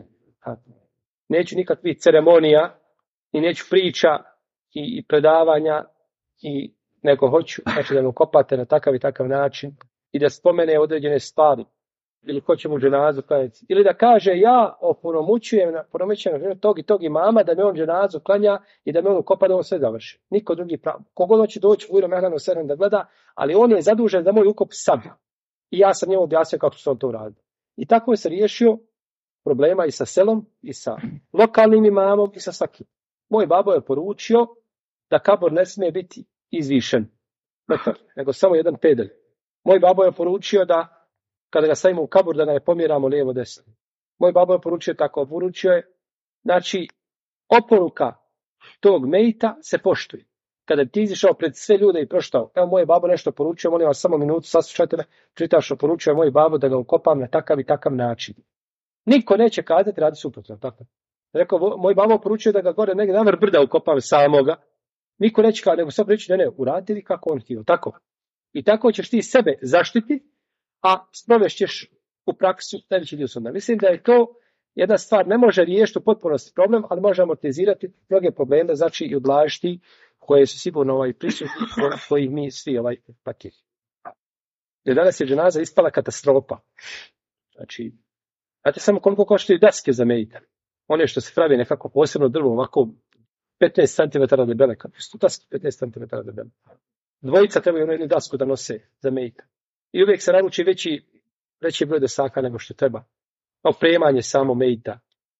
A: Neću nikakvih ceremonija i neću priča i predavanja nego hoću, znači da me kopate na takav i takav način i da spomene određene stvari ili hoće mu dženazu klanjati. Ili da kaže ja opunomoćujem tog i tog imama da me on dženazu klanja i da me on ukopa da on sve završi. Niko drugi pravo. Kogod hoće doći u Mehranu Seren da gleda, ali on je zadužen za moj ukop sam. I ja sam njemu objasnio kako se on to uradio. I tako je se riješio problema i sa selom, i sa lokalnim imamom, i sa svakim. Moj babo je poručio da kabor ne smije biti izvišen, nego samo jedan pedalj. Moj babo je poručio da kada ga stavimo u kabor da ga ne pomjeramo lijevo desno. Moj babo je poručio je, znači, oporuka tog mejta se poštuje. Kada ti izišao pred sve ljude i proštao, evo moj babo nešto poručio, molim vas samo minutu, saslušajte me, čitaš što poručio moj babo da ga ukopam na takav i takav način. Niko neće kazati radi suprotno, tako. Rekao, moj babo poručio da ga gore negdje na vrh brda ukopam samoga. Niko neće kazati, nego sad reći, ne, uradili kako on htio, tako. I tako ćeš ti sebe zaštiti, a sprovešćeš u praksu najveći dio sunna. Mislim da je to jedna stvar, ne može riješiti u potpunosti problem, ali može amortizirati mnoge probleme, znači i ublažiti koje su sigurno prisutni, kojih mi svi paket. Jer danas je dženaza ispala katastrofa. Znači, znate samo koliko koštaju daske za mejita. One što se pravi nekako posebno drvo, ovako 15 cm debele, kako su daske 15 cm debele. Dvojica trebaju jednu dasku da nose za mejita. I uvijek se naruči veći broj desaka nego što treba. Opremanje samo mejita,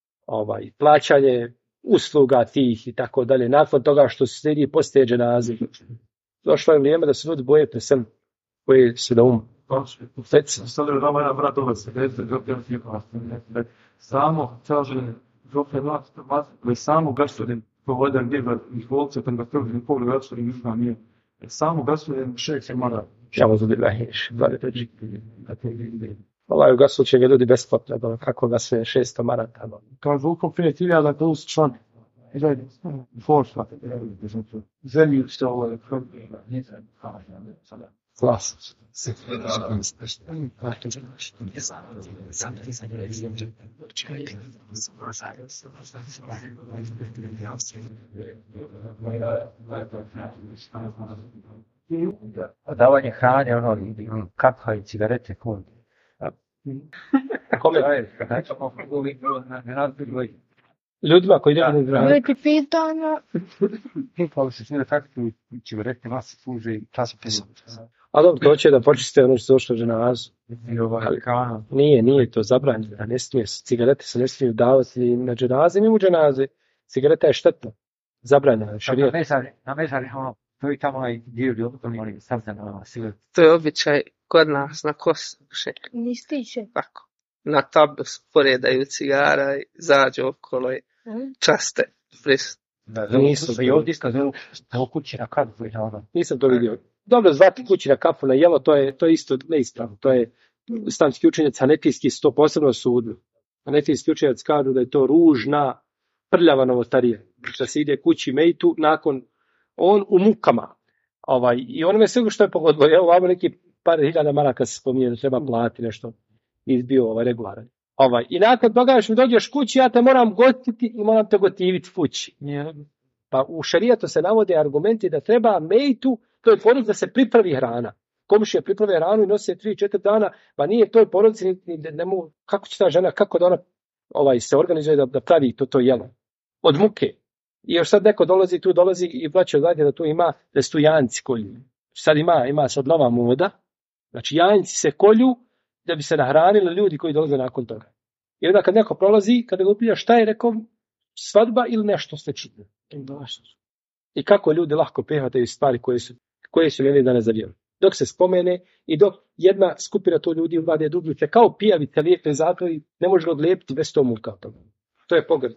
A: plaćanje usluga tih i tako dalje. Nakon toga što se slijedi poslije dženaze. Došlo je vrijeme da se ljudi boje presel koje se da
C: Sada je dama jedan brat ovaj se veze, samo kaže, koji samo gasorin povodan djeva i volce, pa ga prvim pogled gasorin nisma nije. Samo gasorin 6 mara.
A: Šamo zudi lahiš. Ovaj gasul će ga ljudi besplatno, kako ga sve 600 marata.
C: Kaže, ukop 5.000 plus član. Forstva. Zemlju što ovo je
A: Glas.
E: Davanje hrane, kapha i cigarete, kod.
A: Ljudima koji ne znaju.
G: Veliki pitanja.
E: Pa se smije tako cigarete, masa služe i časopis.
A: A dobro, to će da počiste ono što se došlo dženazu. Nije to zabranjeno. Ne smije, cigarete se ne smiju davati na dženaze, mimo dženaze. Cigareta je štetna. Zabranjena je šarijet.
E: Na mezari, to je tamo dio ljudi, stavljeno cigaret.
F: To je običaj kod nas na Kosovu.
G: Ni stiče.
F: Tako. Na tablu poredaju cigara i zađu okolo i časte prisutno.
E: Nisam i ovdje iskazano kući na kapu.
A: Nisam to vidio. Dobro, zvati kući na kapu na jelo, to je isto neispravno. To je islamski učenjac hanefijski su to posebno sudili. Hanefijski učenjac kažu da je to ružna, prljava novotarija. Da se ide kući mejtu nakon on u mukama. I onome sve što je pogodilo. Evo ovamo neki par hiljada maraka se spominje da treba plati nešto. Izbio regularan. I nakon toga još mi dođeš kući, ja te moram gotiti i moram te gotiviti kući. Pa u šerijatu se navode argumenti da treba mejtu, to je poruk da se pripravi hrana. komšije priprave ranu i nose 3-4 dana, pa nije toj porodici, ne mogu, kako će ta žena, kako da ona se organizuje da pravi to jelo. Od muke. I još sad neko dolazi i braćo gledajte da tu ima, da su tu janjci kolju. Sad ima sad nova moda, znači janjci se kolju da bi se nahranili ljudi koji dolaze nakon toga. I onda kad neko prolazi, kada ga upita šta je, rekao, svadba ili nešto slično. I kako ljudi lahko prihvataju stvari koje su nevedane za vjeru. Dok se spomene i dok jedna skupina to ljudi uvade dubljuće, kao pijavice lijepe zato i ne može ga odlijepiti bez to muka. To je pogreb.